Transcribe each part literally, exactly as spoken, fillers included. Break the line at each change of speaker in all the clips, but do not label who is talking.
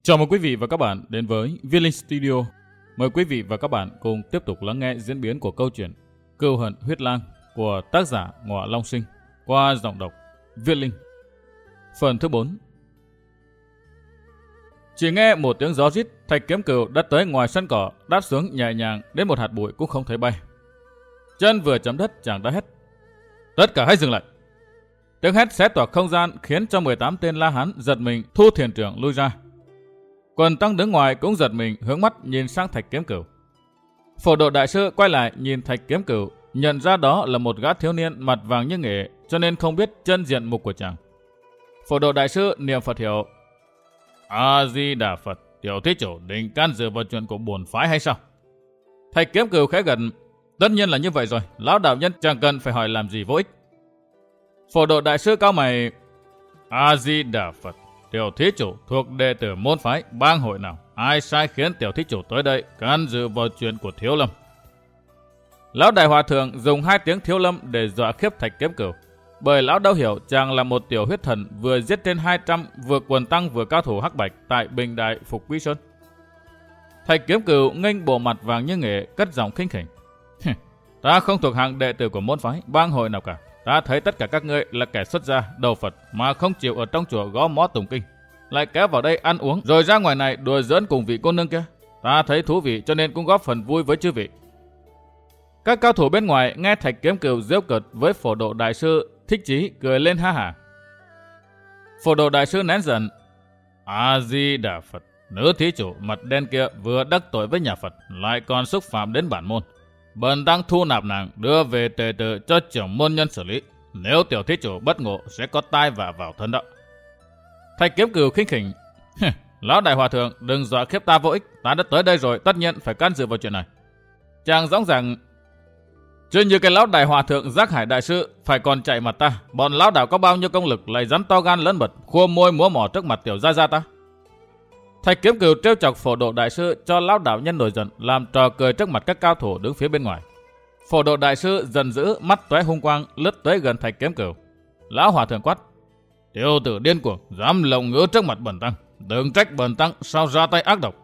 Chào mừng quý vị và các bạn đến với Viết Linh Studio. Mời quý vị và các bạn cùng tiếp tục lắng nghe diễn biến của câu chuyện Cừu hận huyết lang của tác giả Ngọa Long Sinh qua giọng đọc Viết Linh. Phần thứ bốn. Chỉ nghe một tiếng gió rít, Thạch Kiếm Cừu đã tới ngoài sân cỏ, đáp xuống nhẹ nhàng đến một hạt bụi cũng không thấy bay. Chân vừa chấm đất, chàng đã hét: "Tất cả hãy dừng lại!" Tiếng hét xé toạc không gian khiến cho mười tám tên La Hán giật mình, thu thiền trưởng lui ra. Quần tăng đứng ngoài cũng giật mình, hướng mắt nhìn sang Thạch Kiếm Cừu. Phổ độ đại sư quay lại nhìn Thạch Kiếm Cừu, nhận ra đó là một gã thiếu niên mặt vàng như nghệ, cho nên không biết chân diện mục của chàng. Phổ độ đại sư niệm Phật hiệu: A Di Đà Phật, tiểu thí chủ định can dự vào chuyện của bổn phái hay sao? Thạch Kiếm Cừu khẽ gật: Tất nhiên là như vậy rồi, lão đạo nhân chẳng cần phải hỏi làm gì vô ích. Phổ độ đại sư cao mày: A Di Đà Phật, tiểu thí chủ thuộc đệ tử môn phái bang hội nào? Ai sai khiến tiểu thí chủ tới đây can dự vào chuyện của Thiếu Lâm? Lão đại hòa thượng dùng hai tiếng Thiếu Lâm để dọa khiếp Thạch Kiếm Cừu, bởi lão đâu hiểu chàng là một tiểu huyết thần vừa giết trên hai trăm, vừa quần tăng vừa cao thủ hắc bạch tại Bình Đại Phục Quý Sơn. Thạch Kiếm Cừu nghênh bộ mặt vàng như nghệ, cất giọng khinh khỉnh: Ta không thuộc hạng đệ tử của môn phái bang hội nào cả. Ta thấy tất cả các ngươi là kẻ xuất gia đầu Phật mà không chịu ở trong chùa gõ mõ tụng kinh, lại kéo vào đây ăn uống rồi ra ngoài này đùa giỡn cùng vị cô nương kia. Ta thấy thú vị cho nên cũng góp phần vui với chư vị. Các cao thủ bên ngoài nghe Thạch Kiếm Cừu giễu cợt với Phổ độ đại sư, thích chí cười lên ha hả. Phổ độ đại sư nén giận: A Di Đà Phật, nữ thí chủ mặt đen kia vừa đắc tội với nhà Phật, lại còn xúc phạm đến bản môn. Bần tăng thu nạp nàng đưa về tề tự cho trưởng môn nhân xử lý. Nếu tiểu thí chủ bất ngộ sẽ có tai vạ vào thân đó. Thạch Kiếm Cừu khinh khỉnh: Lão đại hòa thượng đừng dọa khiếp ta vô ích. Ta đã tới đây rồi, tất nhiên phải can dự vào chuyện này. Chàng dõng dàng: Chứ như cái lão đại hòa thượng Giác Hải đại sư phải còn chạy mặt ta. Bọn lão đạo có bao nhiêu công lực lại dám to gan lớn mật, khua môi múa mỏ trước mặt tiểu gia gia ta. Thạch Kiếm Cừu trêu chọc Phổ độ đại sư cho lão đạo nhân nổi giận, làm trò cười trước mặt các cao thủ đứng phía bên ngoài. Phổ độ đại sư giận dữ, mắt tóe hung quang, lướt tới gần Thạch Kiếm Cừu. Lão hòa thượng quát: Tiểu tử điên cuồng, dám lồng ngữ trước mặt bần tăng, đừng trách bần tăng sao ra tay ác độc.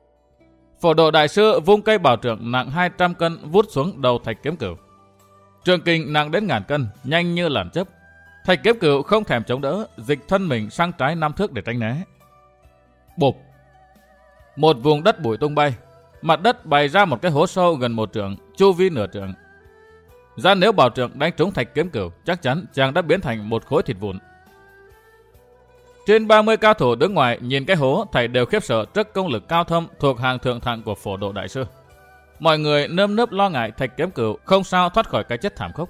Phổ độ đại sư vung cây bảo trượng nặng hai trăm cân vút xuống đầu Thạch Kiếm Cừu. Trường kình nặng đến ngàn cân, nhanh như làn chớp. Thạch Kiếm Cừu không thèm chống đỡ, dịch thân mình sang trái năm thước để tránh né. Bụp! Một vùng đất bụi tung bay, mặt đất bày ra một cái hố sâu gần một trượng, chu vi nửa trượng. Ra nếu bảo trượng đánh trúng Thạch Kiếm Cừu, chắc chắn chàng đã biến thành một khối thịt vụn. Trên ba mươi cao thủ đứng ngoài nhìn cái hố, thảy đều khiếp sợ trước công lực cao thâm thuộc hàng thượng thặng của Phổ độ đại sư. Mọi người nơm nớp lo ngại Thạch Kiếm Cừu không sao thoát khỏi cái chết thảm khốc.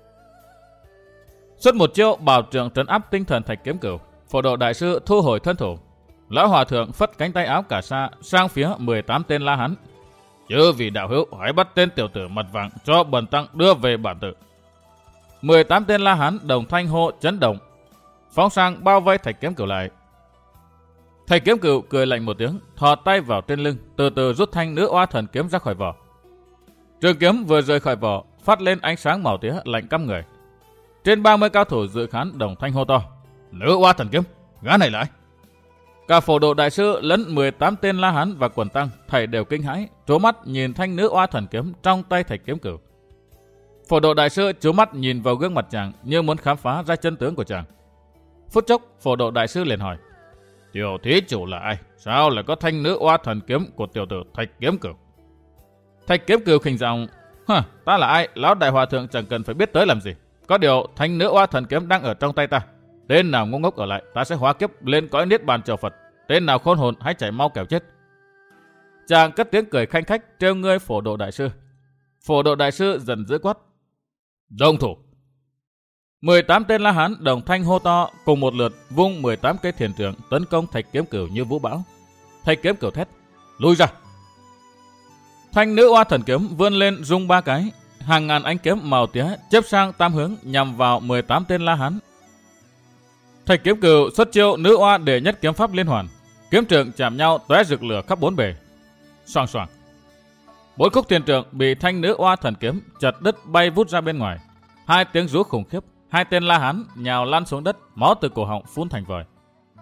Xuất một chiêu bảo trượng trấn áp tinh thần Thạch Kiếm Cừu, Phổ độ đại sư thu hồi thân thủ. Lão hòa thượng phất cánh tay áo cả sa sang phía mười tám tên La Hán: Chư vị đạo hữu hãy bắt tên tiểu tử mặt vàng cho bần tăng đưa về bản tự. mười tám tên La Hán đồng thanh hô chấn động, phóng sang bao vây Thạch Kiếm Cừu lại. Thạch Kiếm Cừu cười lạnh một tiếng, thò tay vào trên lưng, từ từ rút thanh nữ oa thần kiếm ra khỏi vỏ. Trường kiếm vừa rời khỏi vỏ, phát lên ánh sáng màu tía lạnh căm người. Trên ba mươi cao thủ dự khán đồng thanh hô to: Nữ oa thần kiếm, gã này là ai? Cả Phổ độ đại sư lẫn mười tám tên La Hán và quần tăng thảy đều kinh hãi, trố mắt nhìn thanh nữ oa thần kiếm trong tay Thạch Kiếm Cừu. Phổ độ đại sư trố mắt nhìn vào gương mặt chàng như muốn khám phá ra chân tướng của chàng. Phút chốc, Phổ độ đại sư liền hỏi: Tiểu thí chủ là ai? Sao lại có thanh nữ oa thần kiếm của tiểu tử Thạch Kiếm Cừu? Thạch Kiếm Cừu khinh giọng: Hả, ta là ai? Lão đại hòa thượng chẳng cần phải biết tới làm gì. Có điều thanh nữ oa thần kiếm đang ở trong tay ta. Tên nào ngu ngốc ở lại, ta sẽ hóa kiếp lên cõi niết bàn chầu Phật. Tên nào khôn hồn hãy chạy mau kẻo chết. Chàng cất tiếng cười khanh khách trêu ngươi Phổ độ đại sư. Phổ độ đại sư giận dữ quát: Động thủ! mười tám tên La Hán đồng thanh hô to, cùng một lượt vung mười tám cây thiền trượng tấn công Thạch Kiếm Cừu như vũ bão. Thạch Kiếm Cừu thét: Lui ra! Thanh nữ oa thần kiếm vươn lên rung ba cái, hàng ngàn ánh kiếm màu tía chớp sang tam hướng nhằm vào mười tám tên La Hán. Thạch Kiếm Cừu xuất chiêu nữ oa để nhất kiếm pháp liên hoàn, kiếm trượng chạm nhau tóe rực lửa khắp bốn bề. Xoàng xoàng, bốn khúc thiền trượng bị thanh nữ oa thần kiếm chặt đứt bay vút ra bên ngoài. Hai tiếng rú khủng khiếp, hai tên La Hán nhào lăn xuống đất, máu từ cổ họng phun thành vòi.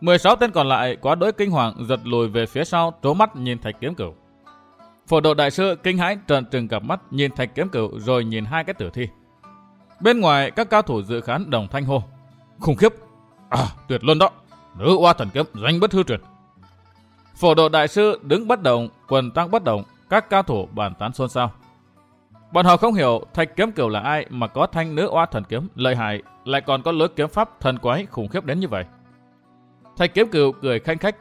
mười sáu tên còn lại quá đỗi kinh hoàng giật lùi về phía sau, trố mắt nhìn Thạch Kiếm Cửu. Phổ Độ đại sư kinh hãi trợn trừng cặp mắt nhìn Thạch Kiếm Cửu rồi nhìn hai cái tử thi. Bên ngoài các cao thủ dự khán đồng thanh hô: khủng khiếp! À, tuyệt luôn đó! Nữ oa thần kiếm danh bất hư truyền. Phổ Độ đại sư đứng bất động, quần tăng bất động, các cao thủ bàn tán xôn xao. Bọn họ không hiểu Thạch Kiếm Cửu là ai mà có thanh nữ oa thần kiếm lợi hại, lại còn có lối kiếm pháp thần quái khủng khiếp đến như vậy. Thạch Kiếm Cửu cười khanh khách.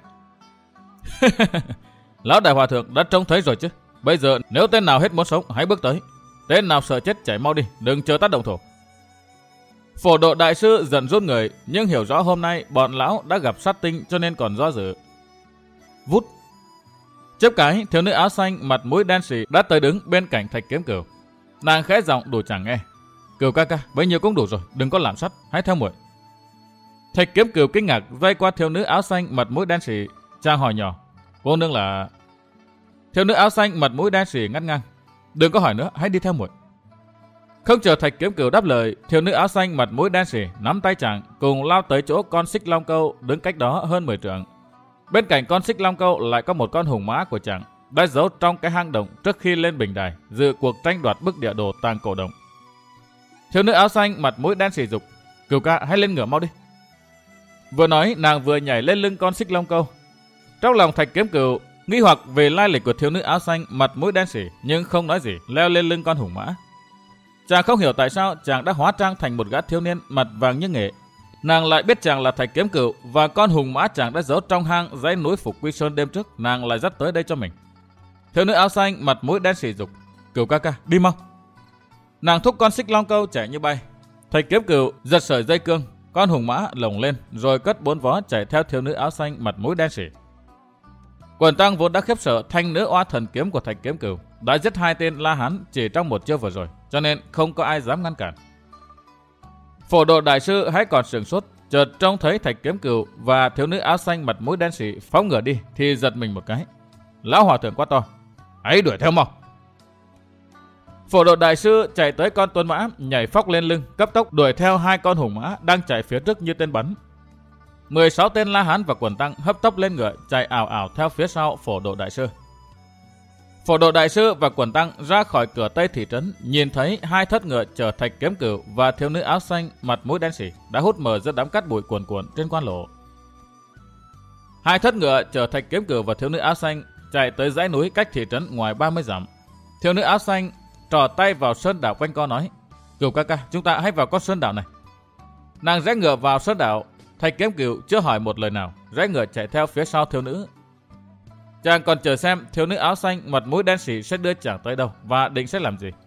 Lão đại hòa thượng đã trông thấy rồi chứ. Bây giờ nếu tên nào hết muốn sống hãy bước tới. Tên nào sợ chết chạy mau đi, đừng chờ tác động thổ. Phổ Độ đại sư giận run người, nhưng hiểu rõ hôm nay bọn lão đã gặp sát tinh cho nên còn do dự. Vút. Chớp cái, thiếu nữ áo xanh mặt mũi đen sì đã tới đứng bên cạnh Thạch Kiếm Cửu. Nàng khẽ giọng đủ chẳng nghe: Cửu ca ca, bấy nhiêu cũng đủ rồi, đừng có làm sắt, hãy theo muội. Thạch Kiếm Cửu kinh ngạc vây qua thiếu nữ áo xanh mặt mũi đen sì, chàng hỏi nhỏ: cô nương là? Thiếu nữ áo xanh mặt mũi đen sì ngắt ngang: đừng có hỏi nữa, hãy đi theo muội. Không chờ Thạch Kiếm Cửu đáp lời, thiếu nữ áo xanh mặt mũi đen sì nắm tay chàng cùng lao tới chỗ con xích long câu đứng cách đó hơn mười trượng. Bên cạnh con xích long câu lại có một con hùng mã của chàng đã giấu trong cái hang động trước khi lên bình đài dự cuộc tranh đoạt bức địa đồ tàng cổ động. Thiếu nữ áo xanh mặt mũi đen sì dục: Cửu ca, hãy lên ngựa mau đi. Vừa nói nàng vừa nhảy lên lưng con xích long câu. Trong lòng Thạch Kiếm Cửu nghi hoặc về lai lịch của thiếu nữ áo xanh mặt mũi đen sì, nhưng không nói gì, leo lên lưng con hùng mã. Chàng không hiểu tại sao chàng đã hóa trang thành một gã thiếu niên mặt vàng như nghệ. Nàng lại biết chàng là Thạch Kiếm Cửu và con hùng mã chàng đã giấu trong hang dãy núi Phục Quy Sơn đêm trước, nàng lại dắt tới đây cho mình. Thiếu nữ áo xanh mặt mũi đen sì dục: Cửu ca ca, đi mau. Nàng thúc con xích long câu chạy như bay. Thạch Kiếm Cửu giật sợi dây cương, con hùng mã lồng lên rồi cất bốn vó chạy theo thiếu nữ áo xanh mặt mũi đen sì. Quần tăng vốn đã khiếp sợ thanh nữ oa thần kiếm của Thạch Kiếm Cửu đã giết hai tên La Hán chỉ trong một chiêu vừa rồi, cho nên không có ai dám ngăn cản. Phổ Độ đại sư hãy còn sửng sốt, chợt trông thấy Thạch Kiếm Cửu và thiếu nữ áo xanh mặt mũi đen sì phóng ngựa đi thì giật mình một cái. Lão hòa thượng quát to: hãy đuổi theo mau. Phổ Độ đại sư chạy tới con tuấn mã, nhảy phóc lên lưng, cấp tốc đuổi theo hai con hùng mã đang chạy phía trước như tên bắn. mười sáu tên La Hán và quần tăng hấp tốc lên ngựa chạy ảo ảo theo phía sau Phổ Độ đại sư. Phổ Độ đại sư và quần tăng ra khỏi cửa tây thị trấn, nhìn thấy hai thất ngựa chở Thạch Kiếm Cửu và thiếu nữ áo xanh mặt mũi đen sì đã hút mờ giữa đám cát bụi cuồn cuộn trên quan lộ. Hai thất ngựa chở Thạch Kiếm Cửu và thiếu nữ áo xanh chạy tới dãy núi cách thị trấn ngoài ba mươi dặm. Thiếu nữ áo xanh trò tay vào sơn đảo quanh co nói: Cửu ca ca, chúng ta hãy vào con sơn đảo này. Nàng rẽ ngựa vào sơn đảo. Thạch Kiếm Cửu chưa hỏi một lời nào, rẽ ngựa chạy theo phía sau thiếu nữ. Chàng còn chờ xem thiếu nữ áo xanh mặt mũi đen sì sẽ đưa chàng tới đâu và định sẽ làm gì.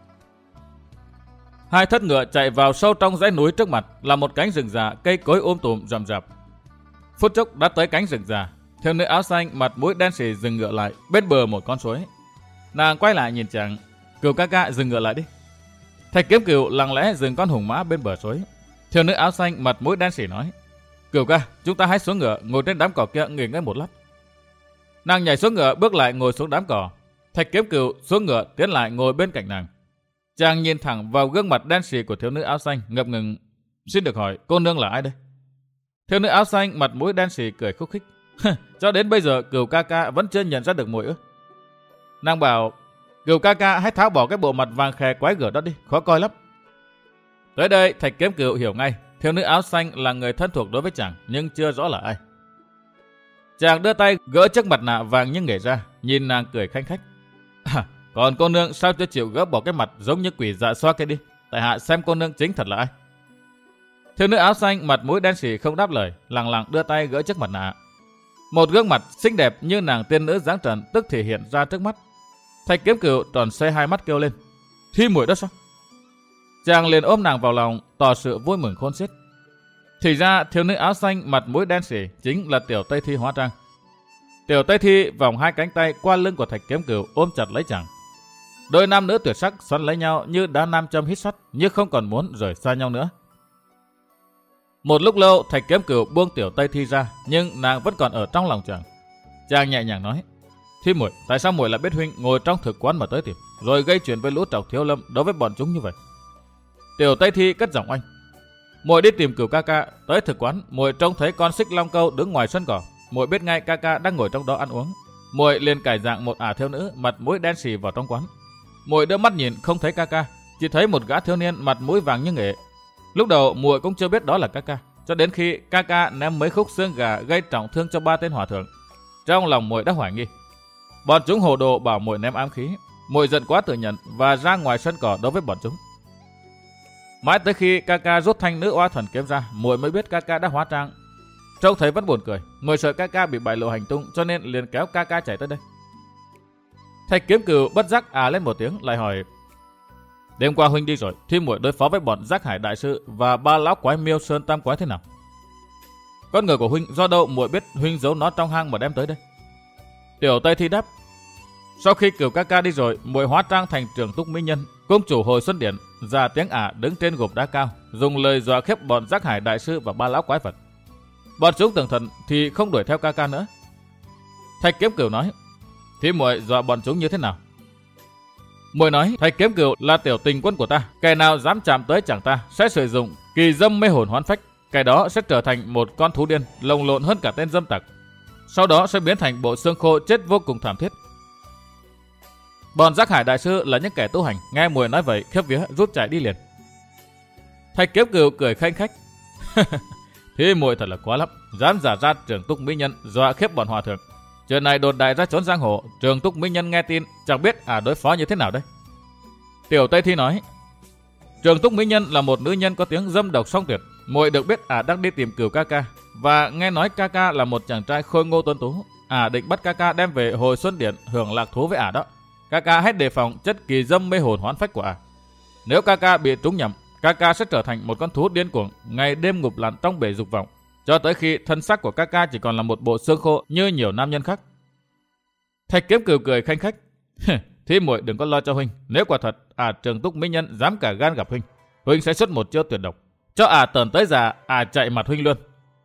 Hai thất ngựa chạy vào sâu trong dãy núi, trước mặt là một cánh rừng già, cây cối um tùm rậm rạp. Phút chốc đã tới cánh rừng già, thiếu nữ áo xanh mặt mũi đen sì dừng ngựa lại bên bờ một con suối. Nàng quay lại nhìn chàng: Cửu ca ca, dừng ngựa lại đi. Thạch Kiếm Cửu lặng lẽ dừng con hùng mã bên bờ suối. Thiếu nữ áo xanh mặt mũi đen sì nói: Cửu ca, chúng ta hãy xuống ngựa ngồi trên đám cỏ kia nghỉ ngơi một lát. Nàng nhảy xuống ngựa bước lại ngồi xuống đám cỏ. Thạch Kiếm Cửu xuống ngựa tiến lại ngồi bên cạnh nàng. Chàng nhìn thẳng vào gương mặt đen sì của thiếu nữ áo xanh, ngập ngừng: Xin được hỏi cô nương là ai đây? Thiếu nữ áo xanh mặt mũi đen sì cười khúc khích: Cho đến bây giờ Cửu ca ca vẫn chưa nhận ra được muội ư? Nàng bảo: Cửu ca ca hãy tháo bỏ cái bộ mặt vàng khè quái gở đó đi, khó coi lắm. Tới đây Thạch Kiếm Cửu hiểu ngay thiếu nữ áo xanh là người thân thuộc đối với chàng, nhưng chưa rõ là ai. Chàng đưa tay gỡ chiếc mặt nạ vàng như nghề ra, nhìn nàng cười khanh khách: À, còn cô nương sao chưa chịu gỡ bỏ cái mặt giống như quỷ dạ xoa kia đi, tại hạ xem cô nương chính thật là ai. Thiếu nữ áo xanh mặt mũi đen sì không đáp lời, lặng lặng đưa tay gỡ chiếc mặt nạ. Một gương mặt xinh đẹp như nàng tiên nữ dáng trần tức thì hiện ra trước mắt. Thạch Kiếm Cửu tròn xoay hai mắt kêu lên: Thi muội đó sao? Chàng liền ôm nàng vào lòng, tỏ sự vui mừng khôn xiết. Thì ra thiếu nữ áo xanh mặt mũi đen sì chính là Tiểu Tây Thi hóa trang. Tiểu Tây Thi vòng hai cánh tay qua lưng của Thạch Kiếm Cửu ôm chặt lấy chàng. Đôi nam nữ tuyệt sắc xoắn lấy nhau như đá nam châm hít sắt, như không còn muốn rời xa nhau nữa. Một lúc lâu Thạch Kiếm Cửu buông Tiểu Tây Thi ra, nhưng nàng vẫn còn ở trong lòng chàng. Chàng nhẹ nhàng nói: Thi muội, tại sao muội lại biết huynh ngồi trong thực quán mà tới tìm, rồi gây chuyện với lũ trọc thiếu lâm đối với bọn chúng như vậy? Tiểu Tây Thi cất giọng oanh: Muội đi tìm Cửu ca ca, tới thực quán, muội trông thấy con xích long câu đứng ngoài sân cỏ, muội biết ngay ca ca đang ngồi trong đó ăn uống. Muội liền cải dạng một ả thiếu nữ, mặt mũi đen sì vào trong quán. Muội đưa mắt nhìn không thấy ca ca, chỉ thấy một gã thiếu niên mặt mũi vàng như nghệ. Lúc đầu muội cũng chưa biết đó là ca ca, cho đến khi ca ca ném mấy khúc xương gà gây trọng thương cho ba tên hòa thượng. Trong lòng muội đã hoài nghi. Bọn chúng hồ đồ bảo muội ném ám khí, muội giận quá tự nhận và ra ngoài sân cỏ đối với bọn chúng. Mãi tới khi ca ca rút thanh nữ oa thần kiếm ra, muội mới biết ca ca đã hóa trang. Trông thấy vẫn buồn cười, muội sợ ca ca bị bại lộ hành tung cho nên liền kéo ca ca chạy tới đây. Thạch Kiếm Cửu bất giác à lên một tiếng, lại hỏi: đêm qua huynh đi rồi, thì muội đối phó với bọn Giác Hải đại sư và ba lão quái Miêu Sơn Tam quái thế nào? Con người của huynh do đâu muội biết huynh giấu nó trong hang mà đem tới đây? Tiểu Tây Thi đáp: sau khi Cửu ca ca đi rồi, muội hóa trang thành Trường Túc Mỹ Nhân, cung chủ Hồi Xuân Điện, ra tiếng ả đứng trên gục đá cao, dùng lời dọa khiếp bọn Giác Hải đại sư và ba lão quái vật. Bọn chúng tưởng thần thì không đuổi theo ca ca nữa. Thạch Kiếm Cửu nói: thì muội dọa bọn chúng như thế nào? Muội nói Thạch Kiếm Cửu là tiểu tình quân của ta, kẻ nào dám chạm tới chẳng ta sẽ sử dụng kỳ dâm mê hồn hoán phách, kẻ đó sẽ trở thành một con thú điên lồng lộn hơn cả tên dâm tặc, sau đó sẽ biến thành bộ xương khô chết vô cùng thảm thiết. Bọn Giác Hải đại sư là những kẻ tu hành, nghe muội nói vậy khiếp vía rút chạy đi liền. Thạch Kiếm Cửu cười khanh khách: thì muội thật là quá lắm, dám giả ra Trường Túc Mỹ Nhân dọa khiếp bọn hòa thượng. Chuyện này đồn đại ra trốn giang hồ, Trường Túc Mỹ Nhân nghe tin chẳng biết à đối phó như thế nào đây. Tiểu Tây Thi nói: Trường Túc Mỹ Nhân là một nữ nhân có tiếng dâm độc song tuyệt, muội được biết ả à đang đi tìm Cửu ca ca, và nghe nói ca ca là một chàng trai khôi ngô tuấn tú, ả à định bắt ca ca đem về Hồi Xuân Điện hưởng lạc thú với ả à đó. Ca ca hãy đề phòng chất kỳ dâm mê hồn hoán phách của ả. À. Nếu ca ca bị trúng nhầm, ca ca sẽ trở thành một con thú điên cuồng, ngày đêm ngụp lặn trong bể dục vọng, cho tới khi thân xác của ca ca chỉ còn là một bộ xương khô như nhiều nam nhân khác. Thạch Kiếm Cửu cười khanh khách: thì muội đừng có lo cho huynh, nếu quả thật ả à, Trường Túc Mỹ Nhân dám cả gan gặp huynh, huynh sẽ xuất một chiêu tuyệt độc, cho ả à, tờn tới già ả à, chạy mặt huynh luôn.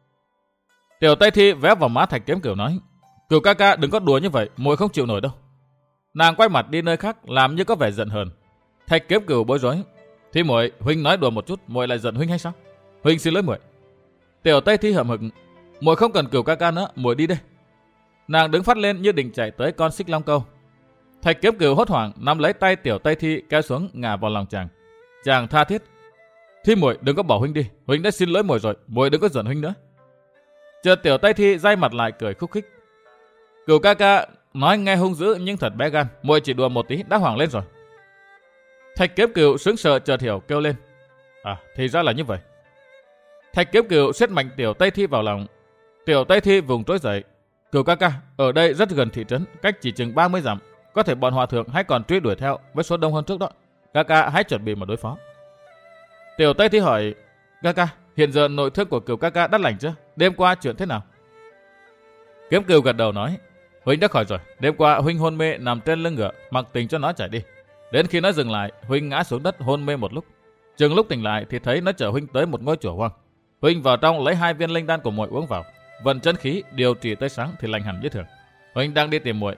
Tiểu Tây Thi véo vào má Thạch Kiếm Cửu nói: Cửu ca ca đừng có đùa như vậy, muội không chịu nổi đâu. Nàng quay mặt đi nơi khác, làm như có vẻ giận hờn. Thạch Kiếm Cửu bối rối: thì muội, huynh nói đùa một chút, muội lại giận huynh hay sao? Huynh xin lỗi muội. Tiểu Tây Thi hậm hực: muội không cần Cửu ca ca nữa, muội đi đây. Nàng đứng phát lên như định chạy tới con xích long câu. Thạch Kiếm Cửu hốt hoảng nắm lấy tay Tiểu Tây Thi kéo xuống ngả vào lòng chàng. Chàng tha thiết: Thi muội đừng có bỏ huynh đi, huynh đã xin lỗi muội rồi, muội đừng có giận huynh nữa. Chợt Tiểu Tây Thi day mặt lại cười khúc khích: Cửu ca ca nói nghe hung dữ nhưng thật bé gan, muội chỉ đùa một tí đã hoảng lên rồi. Thạch Kiếm Cửu sững sờ chợt hiểu kêu lên: À thì ra là như vậy. Thạch Kiếm Cửu siết mạnh Tiểu Tây Thi vào lòng. Tiểu Tây Thi vùng trỗi dậy: Cửu ca ca, ở đây rất gần thị trấn, cách chỉ chừng ba mươi dặm, có thể bọn hòa thượng hãy còn truy đuổi theo với số đông hơn trước đó. Ca ca hãy chuẩn bị mà đối phó. Tiểu Tây Thi hỏi: Ca ca, hiện giờ nội thương của Cửu ca ca đã lành chưa? Đêm qua chuyện thế nào? Kiếm Cửu gật đầu nói: Huynh đã khỏi rồi, đêm qua huynh hôn mê nằm trên lưng ngựa, mặc tình cho nó chạy đi. Đến khi nó dừng lại, huynh ngã xuống đất hôn mê một lúc. Chừng lúc tỉnh lại thì thấy nó chở huynh tới một ngôi chùa hoang. Huynh vào trong lấy hai viên linh đan của muội uống vào, vận chân khí điều trị tới sáng thì lành hẳn như thường. Huynh đang đi tìm muội,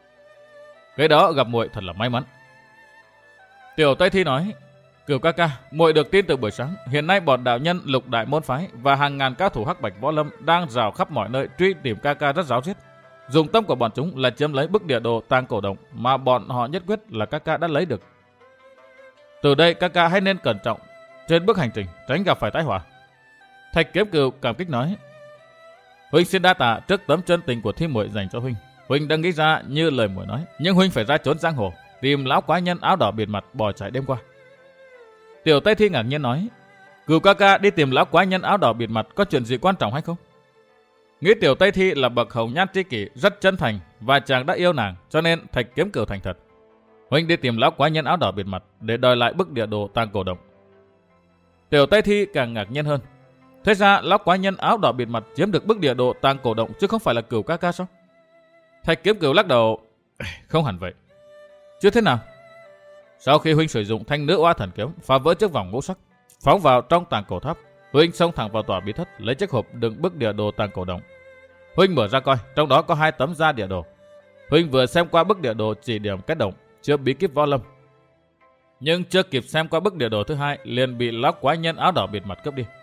cái đó gặp muội thật là may mắn. Tiểu Tây Thi nói: Cửu ca ca, muội được tin từ buổi sáng, hiện nay bọn đạo nhân Lục Đại môn phái và hàng ngàn cao thủ Hắc Bạch võ lâm đang rào khắp mọi nơi truy tìm ca ca rất ráo riết. Dùng tâm của bọn chúng là chiếm lấy bức địa đồ tàng cổ động mà bọn họ nhất quyết là ca ca đã lấy được. Từ đây ca ca hãy nên cẩn trọng trên bước hành trình, tránh gặp phải tai họa. Thạch Kiếm Cửu cảm kích nói: Huynh xin đa tạ trước tấm chân tình của Thi muội dành cho huynh. Huynh đang nghĩ ra như lời muội nói, nhưng huynh phải ra trốn giang hồ, tìm lão quái nhân áo đỏ bịt mặt bỏ chạy đêm qua. Tiểu Tây Thi ngạc nhiên nói: Cửu ca ca đi tìm lão quái nhân áo đỏ bịt mặt có chuyện gì quan trọng hay không? Nghĩ Tiểu Tây Thi là bậc hồng nhan tri kỷ rất chân thành và chàng đã yêu nàng, cho nên Thạch Kiếm Cửu thành thật: Huynh đi tìm lão quái nhân áo đỏ bịt mặt để đòi lại bức địa đồ tàng cổ động. Tiểu Tây Thi càng ngạc nhiên hơn. Thế ra lão quái nhân áo đỏ bịt mặt chiếm được bức địa đồ tàng cổ động chứ không phải là Cửu ca ca sao? Thạch Kiếm Cửu lắc đầu: Không hẳn vậy. Chứ thế nào? Sau khi huynh sử dụng thanh nữ oa thần kiếm phá vỡ chiếc vòng ngũ sắc, phóng vào trong tàng cổ tháp, huynh xông thẳng vào tòa bí thất lấy chiếc hộp đựng bức địa đồ tàng cổ động. Huynh mở ra coi, trong đó có hai tấm da địa đồ. Huynh vừa xem qua bức địa đồ chỉ điểm kết động chứa bí kíp võ lâm, nhưng chưa kịp xem qua bức địa đồ thứ hai liền bị lão quái nhân áo đỏ bịt mặt cướp đi.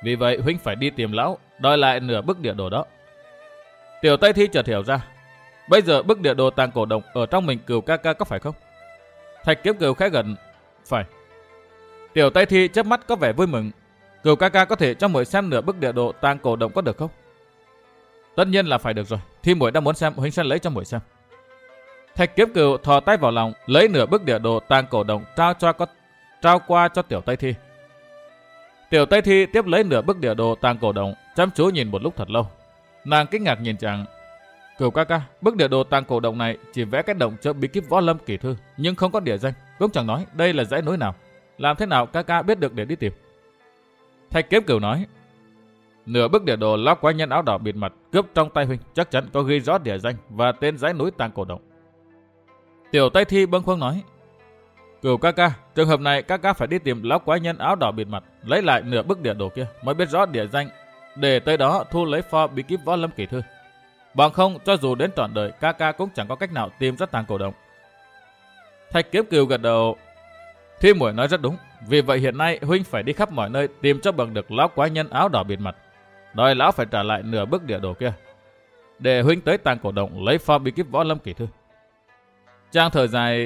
Vì vậy huynh phải đi tìm lão, đòi lại nửa bức địa đồ đó. Tiểu Tây Thi chợt hiểu ra, bây giờ bức địa đồ tàng cổ động ở trong mình Cửu ca ca có phải không? Thạch Kiếm Cửu khẽ gật, phải. Tiểu Tây Thi chớp mắt có vẻ vui mừng. Cửu ca ca có thể cho muội xem nửa bức địa đồ tàng cổ động có được không? Tất nhiên là phải được rồi. Thi muội đã muốn xem, huynh sẽ lấy cho muội xem. Thạch Kiếm Cửu thò tay vào lòng, lấy nửa bức địa đồ tàng cổ động trao cho có, trao qua cho Tiểu Tây Thi. Tiểu Tây Thi tiếp lấy nửa bức địa đồ tàng cổ động, chăm chú nhìn một lúc thật lâu. Nàng kinh ngạc nhìn chàng. Cửu ca ca, bức địa đồ tàng cổ động này chỉ vẽ cái động chứa bí kíp võ lâm kỳ thư, nhưng không có địa danh, cũng chẳng nói đây là dãy núi nào. Làm thế nào ca ca biết được để đi tìm? Thạch Kiếm Cửu nói, nửa bức địa đồ lão quái nhân áo đỏ bịt mặt cướp trong tay huynh chắc chắn có ghi rõ địa danh và tên dãy núi tàng cổ động. Tiểu Tây Thi bâng khuâng nói, Cửu ca ca, trường hợp này ca ca phải đi tìm lão quái nhân áo đỏ bịt mặt, lấy lại nửa bức địa đồ kia mới biết rõ địa danh, để tới đó thu lấy pho bí kíp võ lâm kỳ thư. Bằng không, cho dù đến trọn đời, ca ca cũng chẳng có cách nào tìm ra tàng cổ động. Thạch Kiếm Cửu gật đầu. Thi muội nói rất đúng, vì vậy hiện nay huynh phải đi khắp mọi nơi tìm cho bằng được lão quái nhân áo đỏ bịt mặt, đòi lão phải trả lại nửa bức địa đồ kia, để huynh tới tàng cổ động lấy pho bí kíp võ lâm kỳ thư. Chàng thở dài,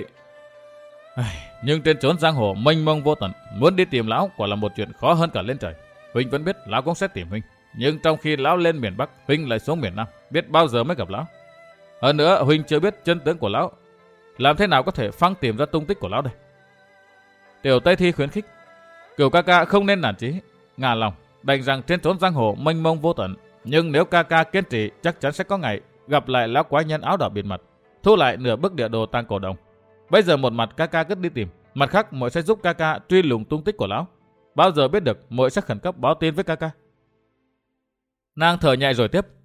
nhưng trên chốn giang hồ mênh mông vô tận, muốn đi tìm lão quả là một chuyện khó hơn cả lên trời. Huynh vẫn biết lão cũng sẽ tìm huynh, nhưng trong khi lão lên miền Bắc, huynh lại xuống miền Nam, biết bao giờ mới gặp lão. Hơn nữa, huynh chưa biết chân tướng của lão, làm thế nào có thể phăng tìm ra tung tích của lão đây? Tiểu Tây Thi khuyến khích, Cửu ca ca không nên nản chí, ngả lòng, đành rằng trên chốn giang hồ mênh mông vô tận, nhưng nếu ca ca kiên trì, chắc chắn sẽ có ngày gặp lại lão quái nhân áo đỏ bịt mặt, thu lại nửa bức địa đồ tàng cổ động. Bây giờ một mặt ca ca cứ đi tìm, mặt khác muội sẽ giúp ca ca truy lùng tung tích của lão. Bao giờ biết được, muội sẽ khẩn cấp báo tin với ca ca. Nàng thở nhẹ rồi tiếp,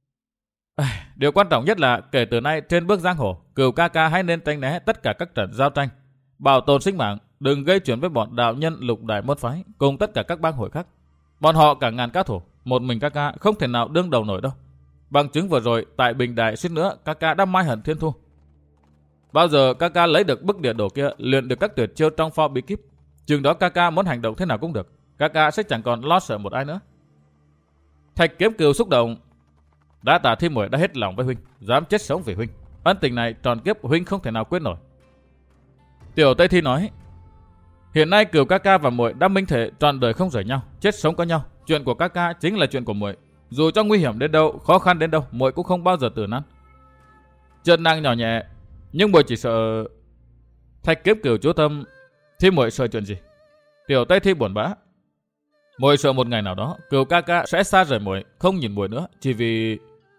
điều quan trọng nhất là kể từ nay trên bước giang hồ, Cửu ca ca hãy nên tránh né tất cả các trận giao tranh, bảo tồn sinh mạng, đừng gây chuyện với bọn đạo nhân lục đại môn phái cùng tất cả các bang hội khác. Bọn họ cả ngàn cao thủ, một mình ca ca không thể nào đương đầu nổi đâu. Bằng chứng vừa rồi tại Bình Đại suýt nữa ca ca đã mai hận thiên thu. Bao giờ ca ca lấy được bức địa đồ kia, luyện được các tuyệt chiêu trong pho bí kíp, chừng đó ca ca muốn hành động thế nào cũng được, ca ca sẽ chẳng còn lo sợ một ai nữa. Thạch Kiếm Cửu xúc động, đã tạ Thi muội đã hết lòng với huynh, dám chết sống vì huynh, ân tình này tròn kiếp huynh không thể nào quên nổi. Tiểu Tây Thi nói, hiện nay Cửu ca ca và muội đã minh thể trọn đời không rời nhau, chết sống có nhau. Chuyện của ca ca chính là chuyện của muội, dù cho nguy hiểm đến đâu, khó khăn đến đâu, muội cũng không bao giờ từ nan. Chợt nàng nhỏ nhẹ, nhưng muội chỉ sợ. Thạch Kiếm Cửu chú tâm, Thi muội sợ chuyện gì? Tiểu Tây Thi buồn bã, muội sợ một ngày nào đó Cửu ca ca sẽ xa rời muội, không nhìn muội nữa, chỉ vì.